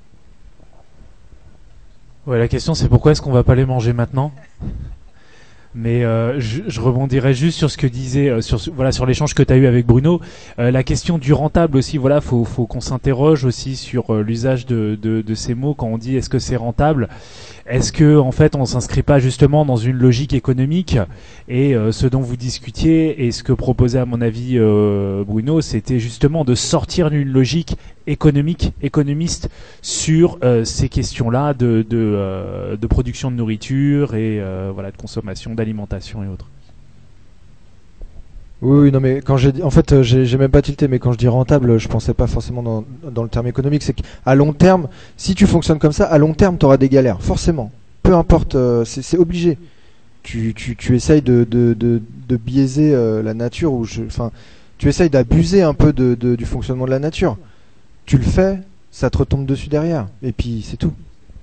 Ouais, la question c'est pourquoi est-ce qu'on va pas les manger maintenant? Mais euh, je, je rebondirais juste sur ce que disait, euh, sur voilà, sur l'échange que tu as eu avec Bruno. Euh, la question du rentable aussi, voilà, faut faut qu'on s'interroge aussi sur euh, l'usage de, de de ces mots quand on dit est-ce que c'est rentable? Est-ce que en fait on s'inscrit pas justement dans une logique économique? Et euh, ce dont vous discutiez et ce que proposait à mon avis euh, Bruno, c'était justement de sortir d'une logique économique, économiste sur euh, ces questions-là de de, euh, de production de nourriture et euh, voilà de consommation, d'alimentation et autres. Oui, oui, non, mais quand j'ai dit, en fait, euh, j'ai, j'ai même pas tilté, mais quand je dis rentable, je pensais pas forcément dans, dans le terme économique. C'est qu'à long terme, si tu fonctionnes comme ça, à long terme, tu auras des galères, forcément. Peu importe, euh, c'est, c'est obligé. Tu, tu, tu essayes de, de, de, de biaiser euh, la nature, ou je, enfin, tu essayes d'abuser un peu de, de, du fonctionnement de la nature. Tu le fais, ça te retombe dessus derrière, et puis c'est tout.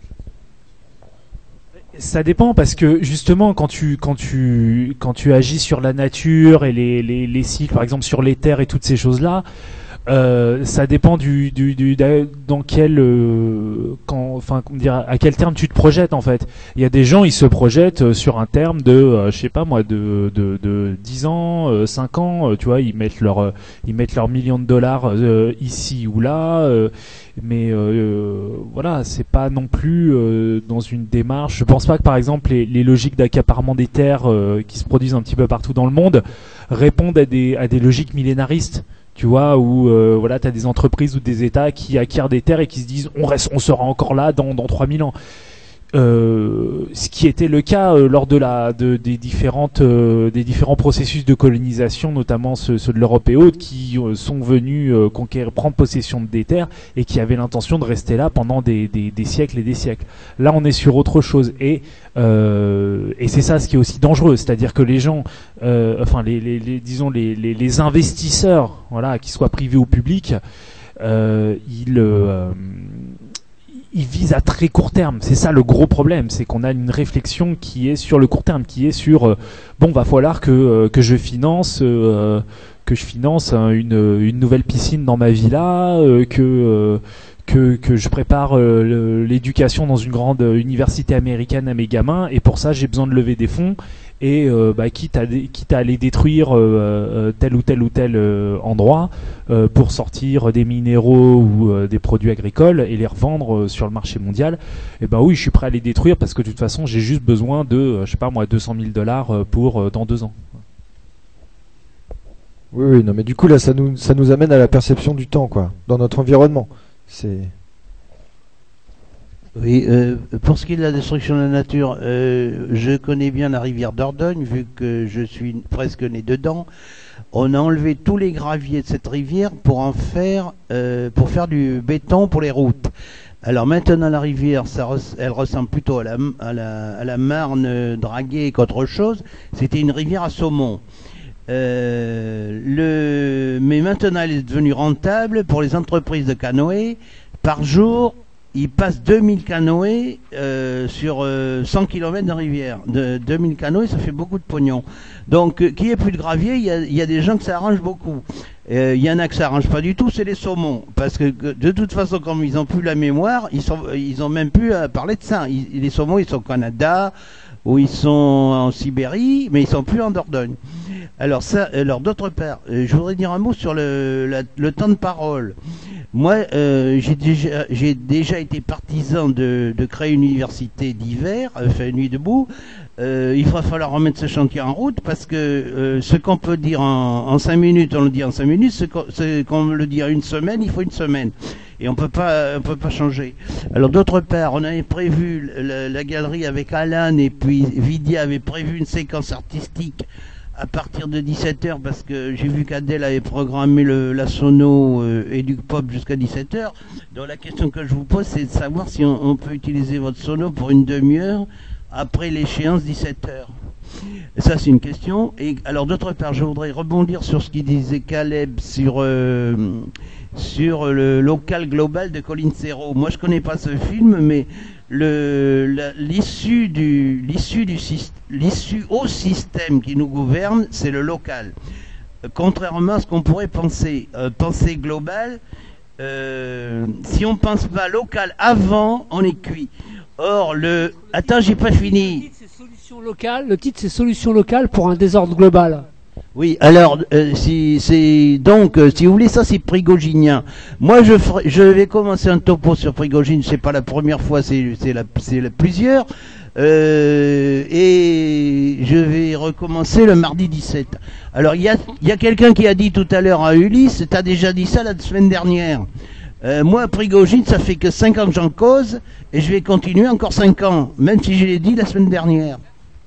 Ça dépend parce que justement quand tu quand tu quand tu agis sur la nature et les les, les cycles, par exemple sur les terres et toutes ces choses là, euh, ça dépend du du, du dans quel euh, quand enfin comment dire à quel terme tu te projettes en fait. Il y a des gens ils se projettent sur un terme de euh, je sais pas moi de de de dix ans, euh, cinq ans, euh, tu vois, ils mettent leur euh, ils mettent leurs millions de dollars euh, ici ou là. Euh, mais euh, voilà, c'est pas non plus euh, dans une démarche. Je pense pas que par exemple les, les logiques d'accaparement des terres euh, qui se produisent un petit peu partout dans le monde répondent à des à des logiques millénaristes. Tu vois, où euh, voilà, t'as des entreprises ou des États qui acquièrent des terres et qui se disent on reste, on sera encore là dans dans trois mille ans. Euh, ce qui était le cas euh, lors de la de, des différentes euh, des différents processus de colonisation, notamment ceux, ceux de l'Europe et autres, qui euh, sont venus euh, conquérir, prendre possession de des terres et qui avaient l'intention de rester là pendant des, des, des siècles et des siècles. Là, on est sur autre chose et euh, et c'est ça ce qui est aussi dangereux, c'est-à-dire que les gens, euh, enfin les, les, les disons les, les, les investisseurs, voilà, qu'ils soient privés ou publics, euh, ils euh, ils visent à très court terme. C'est ça le gros problème, c'est qu'on a une réflexion qui est sur le court terme, qui est sur euh, bon, va falloir que euh, que je finance euh, que je finance hein, une une nouvelle piscine dans ma villa, euh, que euh, que que je prépare euh, le, l'éducation dans une grande université américaine à mes gamins, et pour ça j'ai besoin de lever des fonds. Et euh, bah, quitte à dé- quitte à aller détruire euh, euh, tel ou tel ou tel euh, endroit euh, pour sortir des minéraux ou euh, des produits agricoles et les revendre euh, sur le marché mondial, et ben oui, je suis prêt à les détruire parce que de toute façon j'ai juste besoin de euh, je sais pas moi deux cent mille dollars euh, pour euh, dans deux ans. Oui, oui, non, mais du coup là, ça nous ça nous amène à la perception du temps, quoi, dans notre environnement. C'est Oui, euh, pour ce qui est de la destruction de la nature, euh, je connais bien la rivière Dordogne, vu que je suis presque né dedans. On a enlevé tous les graviers de cette rivière pour en faire, euh, pour faire du béton pour les routes. Alors maintenant la rivière, ça res- elle ressemble plutôt à la, à la, à la Marne draguée qu'autre chose. C'était une rivière à saumon. Euh, le, mais maintenant elle est devenue rentable pour les entreprises de canoë. Par jour, ils passent deux mille canoës euh, sur euh, cent kilomètres de rivière. De deux mille canoës, ça fait beaucoup de pognon. Donc, euh, qu'il n'y ait plus de gravier, il y a, il y a des gens que ça arrange beaucoup. Euh, Il y en a que ça arrange pas du tout, c'est les saumons. Parce que de toute façon, comme ils ont plus la mémoire, ils sont, ils ont même plus à parler de ça. Ils, les saumons, ils sont au Canada, où ils sont en Sibérie, mais ils sont plus en Dordogne. Alors ça, alors d'autre part, euh, je voudrais dire un mot sur le, la, le temps de parole. Moi, euh, j'ai déjà, j'ai déjà été partisan de, de créer une université d'hiver, enfin Nuit debout. Euh, il va falloir remettre ce chantier en route parce que euh, ce qu'on peut dire en, en cinq minutes, on le dit en cinq minutes. Ce qu'on, ce qu'on le dit en une semaine, il faut une semaine. Et on peut pas, on peut pas changer. Alors d'autre part, on avait prévu la, la galerie avec Alan et puis Vidia avait prévu une séquence artistique à partir de dix-sept heures parce que j'ai vu qu'Adèle avait programmé le, la sono euh, et du pop jusqu'à dix-sept heures. Donc la question que je vous pose, c'est de savoir si on, on peut utiliser votre sono pour une demi-heure après l'échéance dix-sept heures. Et ça, c'est une question. Et alors d'autre part, je voudrais rebondir sur ce qu'il disait Caleb sur euh, sur le local global de Colin Serrault. Moi, je connais pas ce film, mais le la, l'issue du l'issue du l'issue au système qui nous gouverne, c'est le local. Euh, contrairement à ce qu'on pourrait penser, euh, penser global. Euh, si on pense pas local avant, on est cuit. Or le attends, j'ai pas fini. Le titre c'est solution locale. Le titre c'est solution locale pour un désordre global. Oui, alors euh, si c'est donc euh, si vous voulez ça c'est prigoginien. Moi je ferai, je vais commencer un topo sur Prigogine, c'est pas la première fois, c'est c'est la c'est la plusieurs euh, et je vais recommencer le mardi dix-sept. Alors il y a il y a quelqu'un qui a dit tout à l'heure à Ulysse, t'as déjà dit ça la semaine dernière. Euh, moi Prigogine, ça fait que cinq ans que j'en cause et je vais continuer encore cinq ans, même si je l'ai dit la semaine dernière.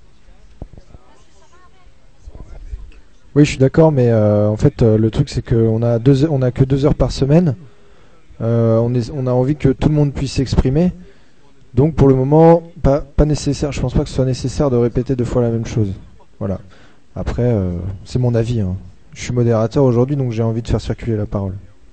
Oui, je suis d'accord, mais euh, en fait, euh, le truc, c'est qu'on a deux, on a que deux heures par semaine. Euh, on, est, on a envie que tout le monde puisse s'exprimer. Donc, pour le moment, pas, pas nécessaire. Je pense pas que ce soit nécessaire de répéter deux fois la même chose. Voilà. Après, euh, c'est mon avis. Hein. Je suis modérateur aujourd'hui, donc j'ai envie de faire circuler la parole.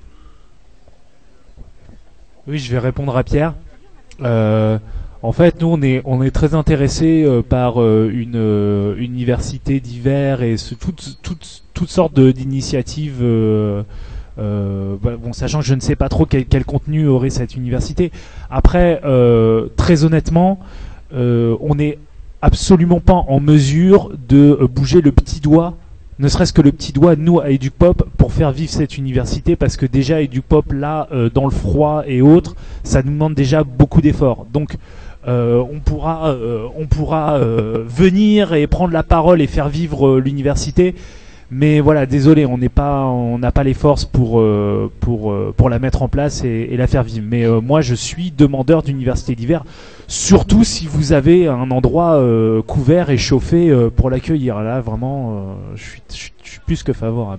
Oui, je vais répondre à Pierre. Euh, En fait, nous, on est, on est très intéressés euh, par euh, une euh, université d'hiver et ce, toutes, toutes, toutes sortes de, d'initiatives. Euh, euh, bah, bon, sachant que je ne sais pas trop quel, quel contenu aurait cette université. Après, euh, très honnêtement, euh, on n'est absolument pas en mesure de euh, bouger le petit doigt, ne serait-ce que le petit doigt, nous, à EducPop, pour faire vivre cette université, parce que déjà, EducPop, là, euh, dans le froid et autres, ça nous demande déjà beaucoup d'efforts. Donc, Euh, on pourra, euh, on pourra euh, venir et prendre la parole et faire vivre euh, l'université, mais voilà, désolé, on n'est pas, on n'a pas les forces pour euh, pour euh, pour la mettre en place et, et la faire vivre. Mais euh, moi, je suis demandeur d'université d'hiver, surtout si vous avez un endroit euh, couvert et chauffé euh, pour l'accueillir. Là, vraiment, euh, je suis, je suis plus que favorable.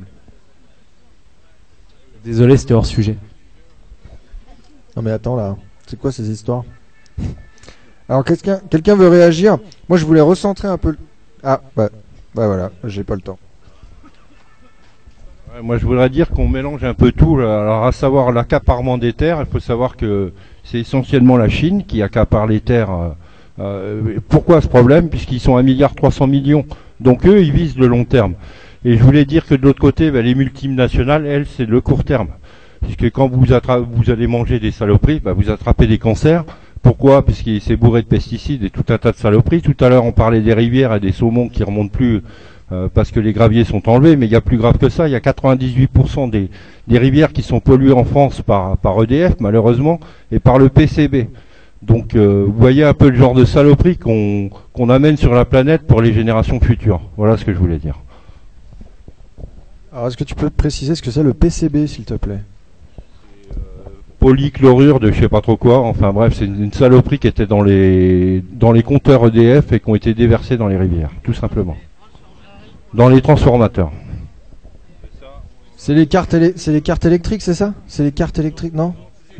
Désolé, c'était hors sujet. Non mais attends là, c'est quoi ces histoires? Alors quelqu'un quelqu'un veut réagir? Moi je voulais recentrer un peu. Ah ouais, bah voilà, j'ai pas le temps. Ouais, moi je voudrais dire qu'on mélange un peu tout. Alors à savoir l'accaparement des terres, il faut savoir que c'est essentiellement la Chine qui accapare les terres. Euh, pourquoi ce problème? Puisqu'ils sont un milliard trois cents millions. Donc eux ils visent le long terme. Et je voulais dire que de l'autre côté, bah, les multinationales, elles, c'est le court terme. Puisque quand vous, attra- vous allez manger des saloperies, bah, vous attrapez des cancers. Pourquoi? Puisqu'il s'est bourré de pesticides et tout un tas de saloperies. Tout à l'heure, on parlait des rivières et des saumons qui remontent plus euh, parce que les graviers sont enlevés. Mais il y a plus grave que ça. Il y a quatre-vingt-dix-huit pour cent des, des rivières qui sont polluées en France par, par E D F, malheureusement, et par le P C B. Donc, euh, vous voyez un peu le genre de saloperie qu'on, qu'on amène sur la planète pour les générations futures. Voilà ce que je voulais dire. Alors, est-ce que tu peux préciser ce que c'est le P C B, s'il te plaît? Polychlorure de je sais pas trop quoi, enfin bref, c'est une, une saloperie qui était dans les dans les compteurs E D F et qui ont été déversés dans les rivières, tout simplement. Dans les transformateurs. C'est les cartes éle- c'est les cartes électriques, c'est ça? C'est les cartes électriques, non?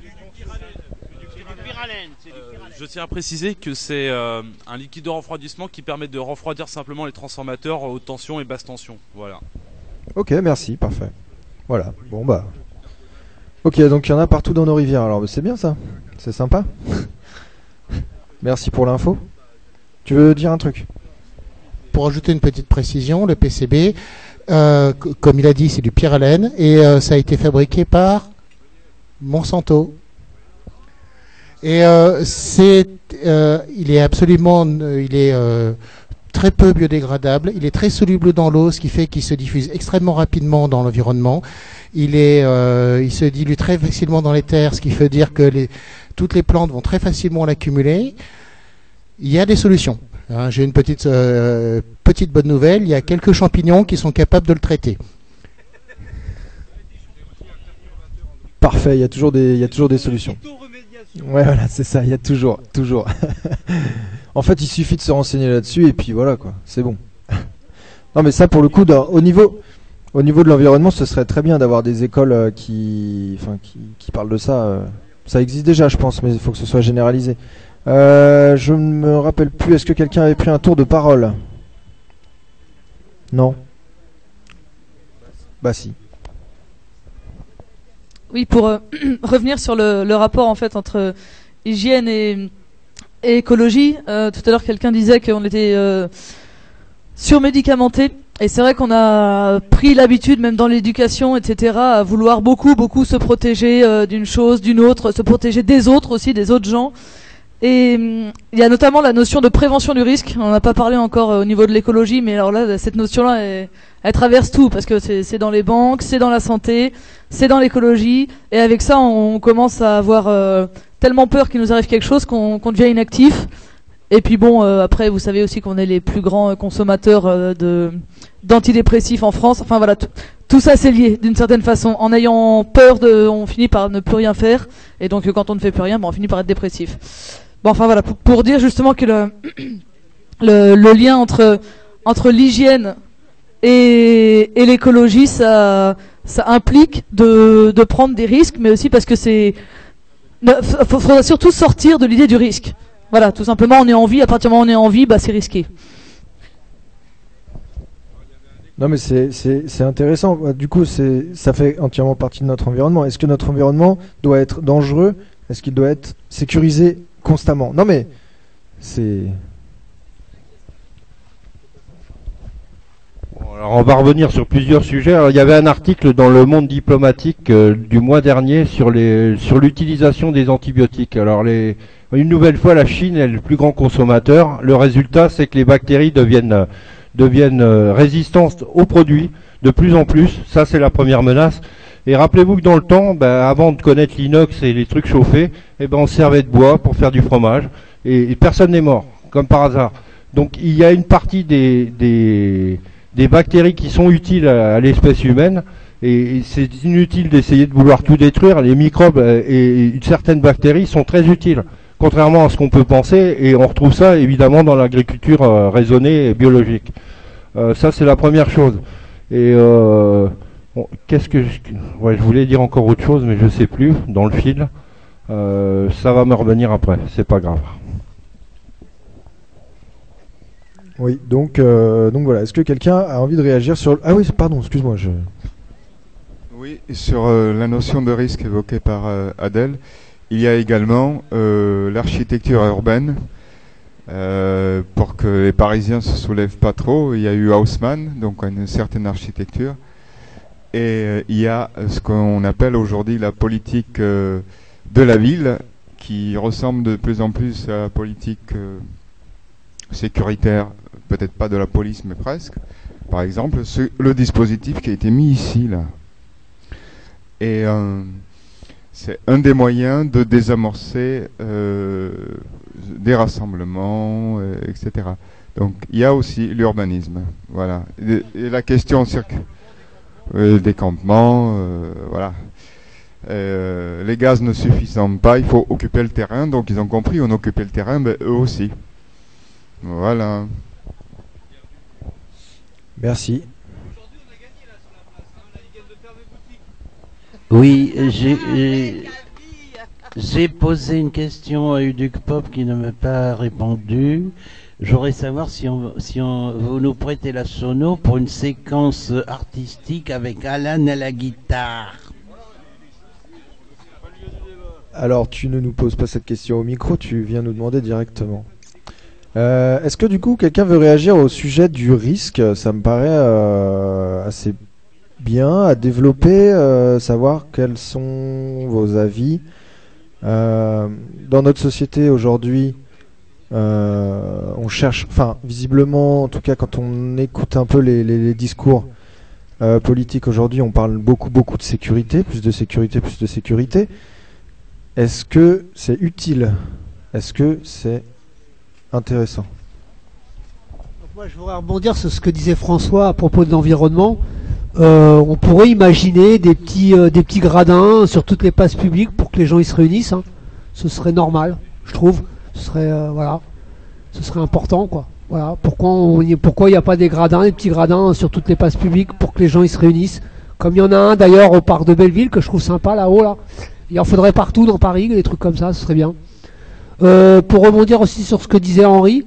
Je tiens à préciser que c'est euh, un liquide de refroidissement qui permet de refroidir simplement les transformateurs haute tension et basse tension. Voilà. Ok, merci, parfait. Voilà, bon bah... Ok, donc il y en a partout dans nos rivières, alors c'est bien ça, c'est sympa. Merci pour l'info. Tu veux dire un truc? Pour ajouter une petite précision, le P C B, euh, c- comme il a dit, c'est du pyralène et euh, ça a été fabriqué par Monsanto. Et euh, c'est, euh, il est absolument, euh, il est euh, très peu biodégradable. Il est très soluble dans l'eau, ce qui fait qu'il se diffuse extrêmement rapidement dans l'environnement. Il est, euh, il se dilue très facilement dans les terres, ce qui veut dire que les, toutes les plantes vont très facilement l'accumuler. Il y a des solutions. Hein, j'ai une petite, euh, petite bonne nouvelle. Il y a quelques champignons qui sont capables de le traiter. Parfait, il y a toujours des, il y a toujours des solutions. Ouais, voilà, c'est ça, il y a toujours, toujours. En fait, il suffit de se renseigner là-dessus et puis voilà quoi, c'est bon. Non mais ça pour le coup, dans, au niveau, au niveau de l'environnement, ce serait très bien d'avoir des écoles euh, qui, enfin, qui, qui parlent de ça. Euh, ça existe déjà, je pense, mais il faut que ce soit généralisé. Euh, je ne me rappelle plus. Est-ce que quelqu'un avait pris un tour de parole? Non. Bah si. Oui, pour euh, revenir sur le, le rapport en fait entre hygiène et, et écologie. Euh, tout à l'heure, quelqu'un disait qu'on était euh, surmédicamenté. Et c'est vrai qu'on a pris l'habitude, même dans l'éducation, et cetera, à vouloir beaucoup, beaucoup se protéger euh, d'une chose, d'une autre, se protéger des autres aussi, des autres gens. Et hum, il y a notamment la notion de prévention du risque. On n'a pas parlé encore euh, au niveau de l'écologie, mais alors là, cette notion-là, elle, elle traverse tout, parce que c'est, c'est dans les banques, c'est dans la santé, c'est dans l'écologie. Et avec ça, on commence à avoir euh, tellement peur qu'il nous arrive quelque chose qu'on, qu'on devient inactif. Et puis bon, euh, après, vous savez aussi qu'on est les plus grands consommateurs euh, de d'antidépressifs en France. Enfin voilà, tout, tout ça c'est lié d'une certaine façon. En ayant peur, de, on finit par ne plus rien faire. Et donc quand on ne fait plus rien, bon, on finit par être dépressif. Bon, enfin voilà, pour, pour dire justement que le, le, le lien entre, entre l'hygiène et, et l'écologie, ça, ça implique de, de prendre des risques, mais aussi parce que c'est... Il faudra surtout sortir de l'idée du risque. Voilà, tout simplement, on est en vie, à partir du moment où on est en vie, bah, c'est risqué. Non mais c'est, c'est, c'est intéressant. Du coup, c'est, ça fait entièrement partie de notre environnement. Est-ce que notre environnement doit être dangereux? Est-ce qu'il doit être sécurisé constamment? Non mais c'est... Bon, alors on va revenir sur plusieurs sujets. Alors, il y avait un article dans Le Monde diplomatique euh, du mois dernier sur les sur l'utilisation des antibiotiques. Alors les une nouvelle fois, la Chine est le plus grand consommateur. Le résultat, c'est que les bactéries deviennent euh, deviennent euh, résistantes aux produits de plus en plus. Ça, c'est la première menace. Et rappelez-vous que dans le temps, ben, avant de connaître l'inox et les trucs chauffés, eh ben, on servait de bois pour faire du fromage. Et, et personne n'est mort, comme par hasard. Donc il y a une partie des, des, des bactéries qui sont utiles à, à l'espèce humaine. Et, et c'est inutile d'essayer de vouloir tout détruire. Les microbes et, et certaines bactéries sont très utiles, contrairement à ce qu'on peut penser. Et on retrouve ça évidemment dans l'agriculture euh, raisonnée et biologique. Euh, ça, c'est la première chose. Et... Euh, Bon, qu'est-ce que je... Ouais, je voulais dire encore autre chose, mais je sais plus, dans le fil. Euh, ça va me revenir après, c'est pas grave. Oui, donc, euh, donc voilà. Est-ce que quelqu'un a envie de réagir sur... Ah oui, pardon, excuse-moi. Je... Oui, sur euh, la notion de risque évoquée par euh, Adèle, il y a également euh, l'architecture urbaine. Euh, pour que les Parisiens se soulèvent pas trop, il y a eu Haussmann, donc une certaine architecture. Et euh, il y a ce qu'on appelle aujourd'hui la politique euh, de la ville, qui ressemble de plus en plus à la politique euh, sécuritaire, peut-être pas de la police, mais presque. Par exemple, ce, le dispositif qui a été mis ici, là. Et euh, c'est un des moyens de désamorcer euh, des rassemblements, euh, et cetera. Donc il y a aussi l'urbanisme. Voilà. Et, et la question circule. Euh, des campements, euh, voilà. Euh, les gaz ne suffisant pas, il faut occuper le terrain. Donc ils ont compris, on occupait le terrain, ben, eux aussi. Voilà. Merci. Oui, j'ai, j'ai posé une question à Uduc Pop qui ne m'a pas répondu. J'aurais savoir si, on, si on, vous nous prêtez la sono pour une séquence artistique avec Alan à la guitare. Alors, tu ne nous poses pas cette question au micro, tu viens nous demander directement. Euh, est-ce que du coup, quelqu'un veut réagir au sujet du risque? Ça me paraît euh, assez bien à développer, euh, savoir quels sont vos avis Euh, dans notre société aujourd'hui, euh, on cherche, enfin visiblement, en tout cas quand on écoute un peu les, les, les discours euh, politiques aujourd'hui, on parle beaucoup beaucoup de sécurité, plus de sécurité, plus de sécurité. Est-ce que c'est utile? Est-ce que c'est intéressant? Donc moi, je voudrais rebondir sur ce que disait François à propos de l'environnement. Euh, on pourrait imaginer des petits, euh, des petits gradins sur toutes les places publiques pour que les gens y se réunissent. Hein. Ce serait normal, je trouve. Ce serait, euh, voilà, ce serait important, quoi. Voilà. Pourquoi on, pourquoi il n'y a pas des gradins, des petits gradins sur toutes les places publiques pour que les gens y se réunissent? Comme il y en a un d'ailleurs au parc de Belleville que je trouve sympa là-haut là. Il en faudrait partout dans Paris, des trucs comme ça, ce serait bien. Euh, pour rebondir aussi sur ce que disait Henri,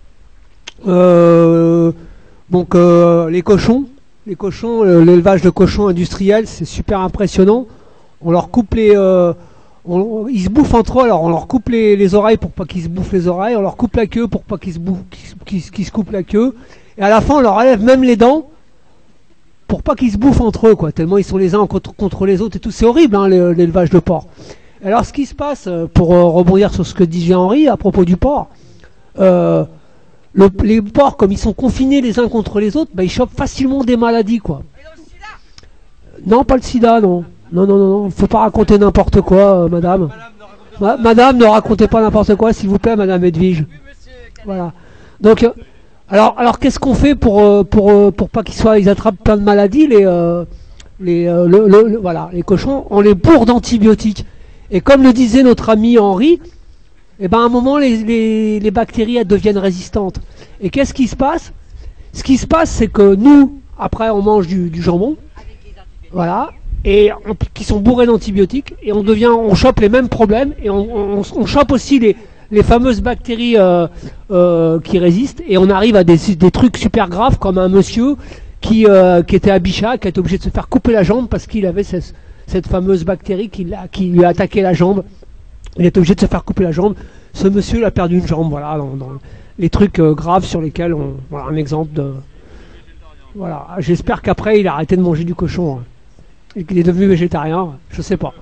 euh, donc euh, les cochons. Les cochons, l'élevage de cochons industriels, c'est super impressionnant. On leur coupe les, euh, on, ils se bouffent entre eux. Alors on leur coupe les, les oreilles pour pas qu'ils se bouffent les oreilles. On leur coupe la queue pour pas qu'ils se bouffent, qu'ils, qu'ils se coupent la queue. Et à la fin, on leur enlève même les dents pour pas qu'ils se bouffent entre eux, quoi. Tellement ils sont les uns contre, contre les autres et tout. C'est horrible, hein, l'élevage de porc. Alors ce qui se passe, pour euh, rebondir sur ce que disait Henri à propos du porc. Euh, Le, les porcs, comme ils sont confinés les uns contre les autres, bah, ils chopent facilement des maladies, quoi. Non, pas le sida, non. Non, non, non, non. Faut pas raconter n'importe quoi, euh, madame. Ma, madame, ne racontez pas n'importe quoi, s'il vous plaît, madame Edwige. Voilà. Donc, euh, alors, alors qu'est-ce qu'on fait pour, euh, pour, euh, pour pas qu'ils soient, ils attrapent plein de maladies, les, euh, les, euh, le, le, le, voilà, les cochons, on les bourre d'antibiotiques. Et comme le disait notre ami Henri, et ben à un moment les, les, les bactéries elles deviennent résistantes. Et qu'est-ce qui se passe? Ce qui se passe, c'est que nous, après on mange du, du jambon, voilà, et on, qui sont bourrés d'antibiotiques, et on devient, on chope les mêmes problèmes, et on, on, on chope aussi les, les fameuses bactéries euh, euh, qui résistent, et on arrive à des, des trucs super graves, comme un monsieur qui, euh, qui était à Bichat, qui a été obligé de se faire couper la jambe parce qu'il avait cette, cette fameuse bactérie qui, qui lui a attaqué la jambe. Il est obligé de se faire couper la jambe. Ce monsieur il a perdu une jambe, voilà, dans, dans les trucs euh, graves sur lesquels on, voilà, un exemple de, voilà. J'espère qu'après il a arrêté de manger du cochon, hein, et qu'il est devenu végétarien. Je sais pas.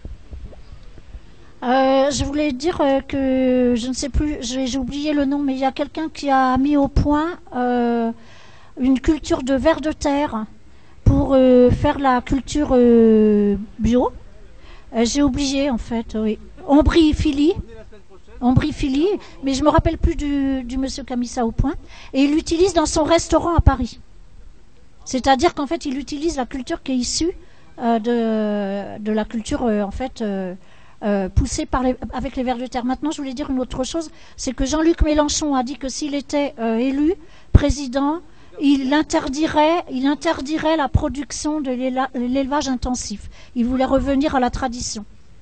Euh, je voulais dire euh, que je ne sais plus, j'ai, j'ai oublié le nom, mais il y a quelqu'un qui a mis au point euh, une culture de vers de terre pour euh, faire la culture euh, bio. Euh, j'ai oublié en fait, oui. Ombryphilie, ombryphilie, mais je me rappelle plus du, du monsieur qui a mis ça au point. Et il l'utilise dans son restaurant à Paris. C'est-à-dire qu'en fait, il utilise la culture qui est issue euh, de, de la culture euh, en fait euh, euh, poussée par les, avec les vers de terre. Maintenant, je voulais dire une autre chose, c'est que Jean-Luc Mélenchon a dit que s'il était euh, élu président, il interdirait, il interdirait la production de l'élevage intensif. Il voulait revenir à la tradition.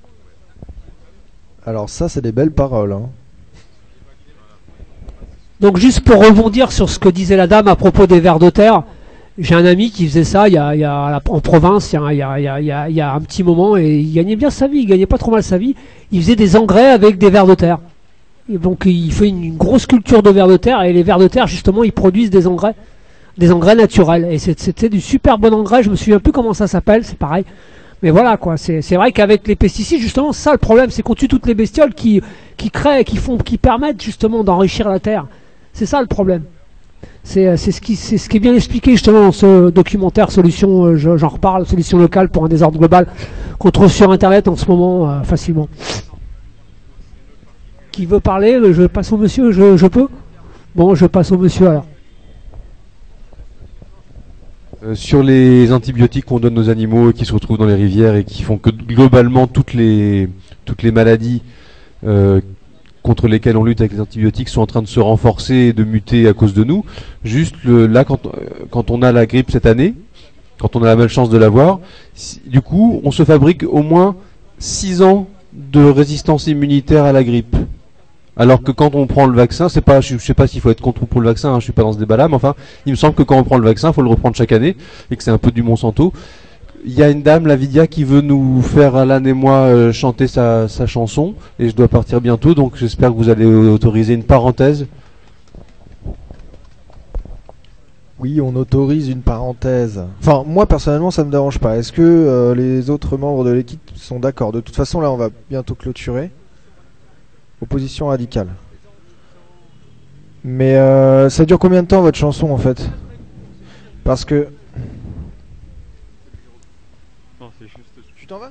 Alors ça, c'est des belles paroles. Hein. Donc juste pour rebondir sur ce que disait la dame à propos des vers de terre, j'ai un ami qui faisait ça il y a, il y a, en province il y a, il y a, il y a, il y a, il y a un petit moment, et il gagnait bien sa vie, il gagnait pas trop mal sa vie. Il faisait des engrais avec des vers de terre. Et donc il fait une, une grosse culture de vers de terre, et les vers de terre justement ils produisent des engrais, des engrais naturels. Et c'était du super bon engrais, je me souviens plus comment ça s'appelle, c'est pareil. Mais voilà quoi, c'est vrai qu'avec les pesticides, justement, ça le problème, c'est qu'on tue toutes les bestioles qui, qui créent, qui font, qui permettent justement d'enrichir la terre. C'est ça le problème. C'est ce qui, c'est ce qui est bien expliqué justement dans ce documentaire Solution, euh, j'en reparle, Solution locale pour un désordre global, qu'on trouve sur internet en ce moment euh, facilement. Qui veut parler? Je passe au monsieur, je, je peux? Bon, je passe au monsieur alors. Euh, sur les antibiotiques qu'on donne aux animaux et qui se retrouvent dans les rivières et qui font que globalement toutes les, toutes les maladies euh, contre lesquelles on lutte avec les antibiotiques sont en train de se renforcer et de muter à cause de nous. Juste le, là, quand, quand on a la grippe cette année, quand on a la malchance de l'avoir, si, du coup, on se fabrique au moins six ans de résistance immunitaire à la grippe. Alors que quand on prend le vaccin, c'est pas, je, je sais pas s'il faut être contre ou pour le vaccin, hein, je suis pas dans ce débat-là, mais enfin, il me semble que quand on prend le vaccin, il faut le reprendre chaque année, et que c'est un peu du Monsanto. Il y a une dame, la Vidia, qui veut nous faire, Alan et moi, euh, chanter sa, sa chanson, et je dois partir bientôt, donc j'espère que vous allez autoriser une parenthèse. Oui, on autorise une parenthèse. Enfin, moi personnellement, ça me dérange pas. Est-ce que euh, les autres membres de l'équipe sont d'accord? De toute façon, là, on va bientôt clôturer. Opposition radicale. Mais euh, ça dure combien de temps votre chanson en fait? Parce que... Non, c'est juste... Tu t'en vas?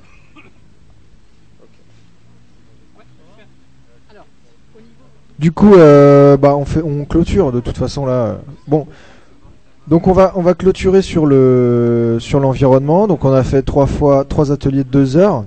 Du coup, euh, bah on fait, on clôture de toute façon là. Bon, donc on va, on va clôturer sur le, sur l'environnement. Donc on a fait trois fois, trois ateliers de deux heures.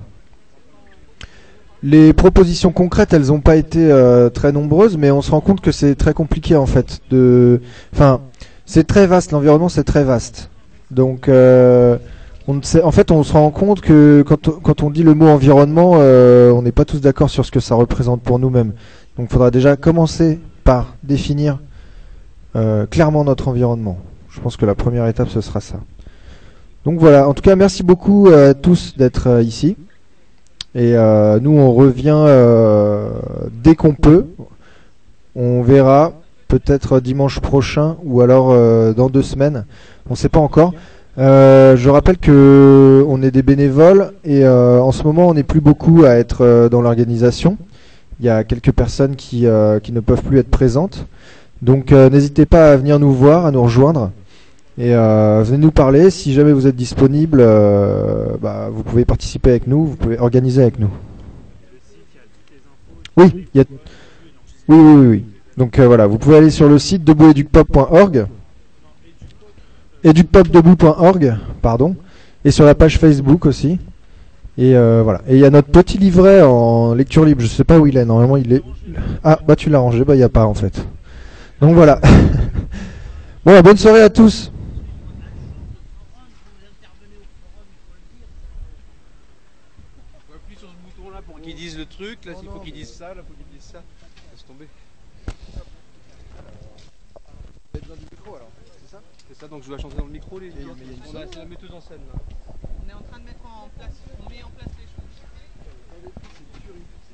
Les propositions concrètes, elles n'ont pas été euh, très nombreuses, mais on se rend compte que c'est très compliqué en fait. De, enfin, c'est très vaste. L'environnement, c'est très vaste. Donc, euh, on ne sait, en fait, on se rend compte que quand, quand on dit le mot environnement, euh, on n'est pas tous d'accord sur ce que ça représente pour nous-mêmes. Donc il faudra déjà commencer par définir euh, clairement notre environnement. Je pense que la première étape, ce sera ça. Donc voilà, en tout cas, merci beaucoup à tous d'être euh, ici. Et euh, nous, on revient euh, dès qu'on peut. On verra peut-être dimanche prochain ou alors euh, dans deux semaines. On ne sait pas encore. Euh, je rappelle que on est des bénévoles et euh, en ce moment, on n'est plus beaucoup à être euh, dans l'organisation. Il y a quelques personnes qui, euh, qui ne peuvent plus être présentes. Donc euh, n'hésitez pas à venir nous voir, à nous rejoindre. Et euh, venez nous parler. Si jamais vous êtes disponible, euh, bah, vous pouvez participer avec nous, vous pouvez organiser avec nous. Oui, il y a... oui, oui, oui, oui. Donc euh, voilà, vous pouvez aller sur le site debout educpop point org, educpop debout point org, pardon, et sur la page Facebook aussi. Et euh, voilà. Et il y a notre petit livret en lecture libre. Je sais pas où il est. Normalement, il est. Ah, bah tu l'as rangé. Bah il y a pas en fait. Donc voilà. Bon, bah, bonne soirée à tous. On appuie sur ce bouton là pour qu'ils disent le truc. Là, il faut qu'ils disent ça. Là, faut qu'ils disent ça. Laisse tomber. Vous avez besoin du micro alors. C'est ça? C'est ça. Donc je dois chanter dans le micro les. On a c'est la metteuse en scène là. On est en train de mettre en place, on met en place les choses.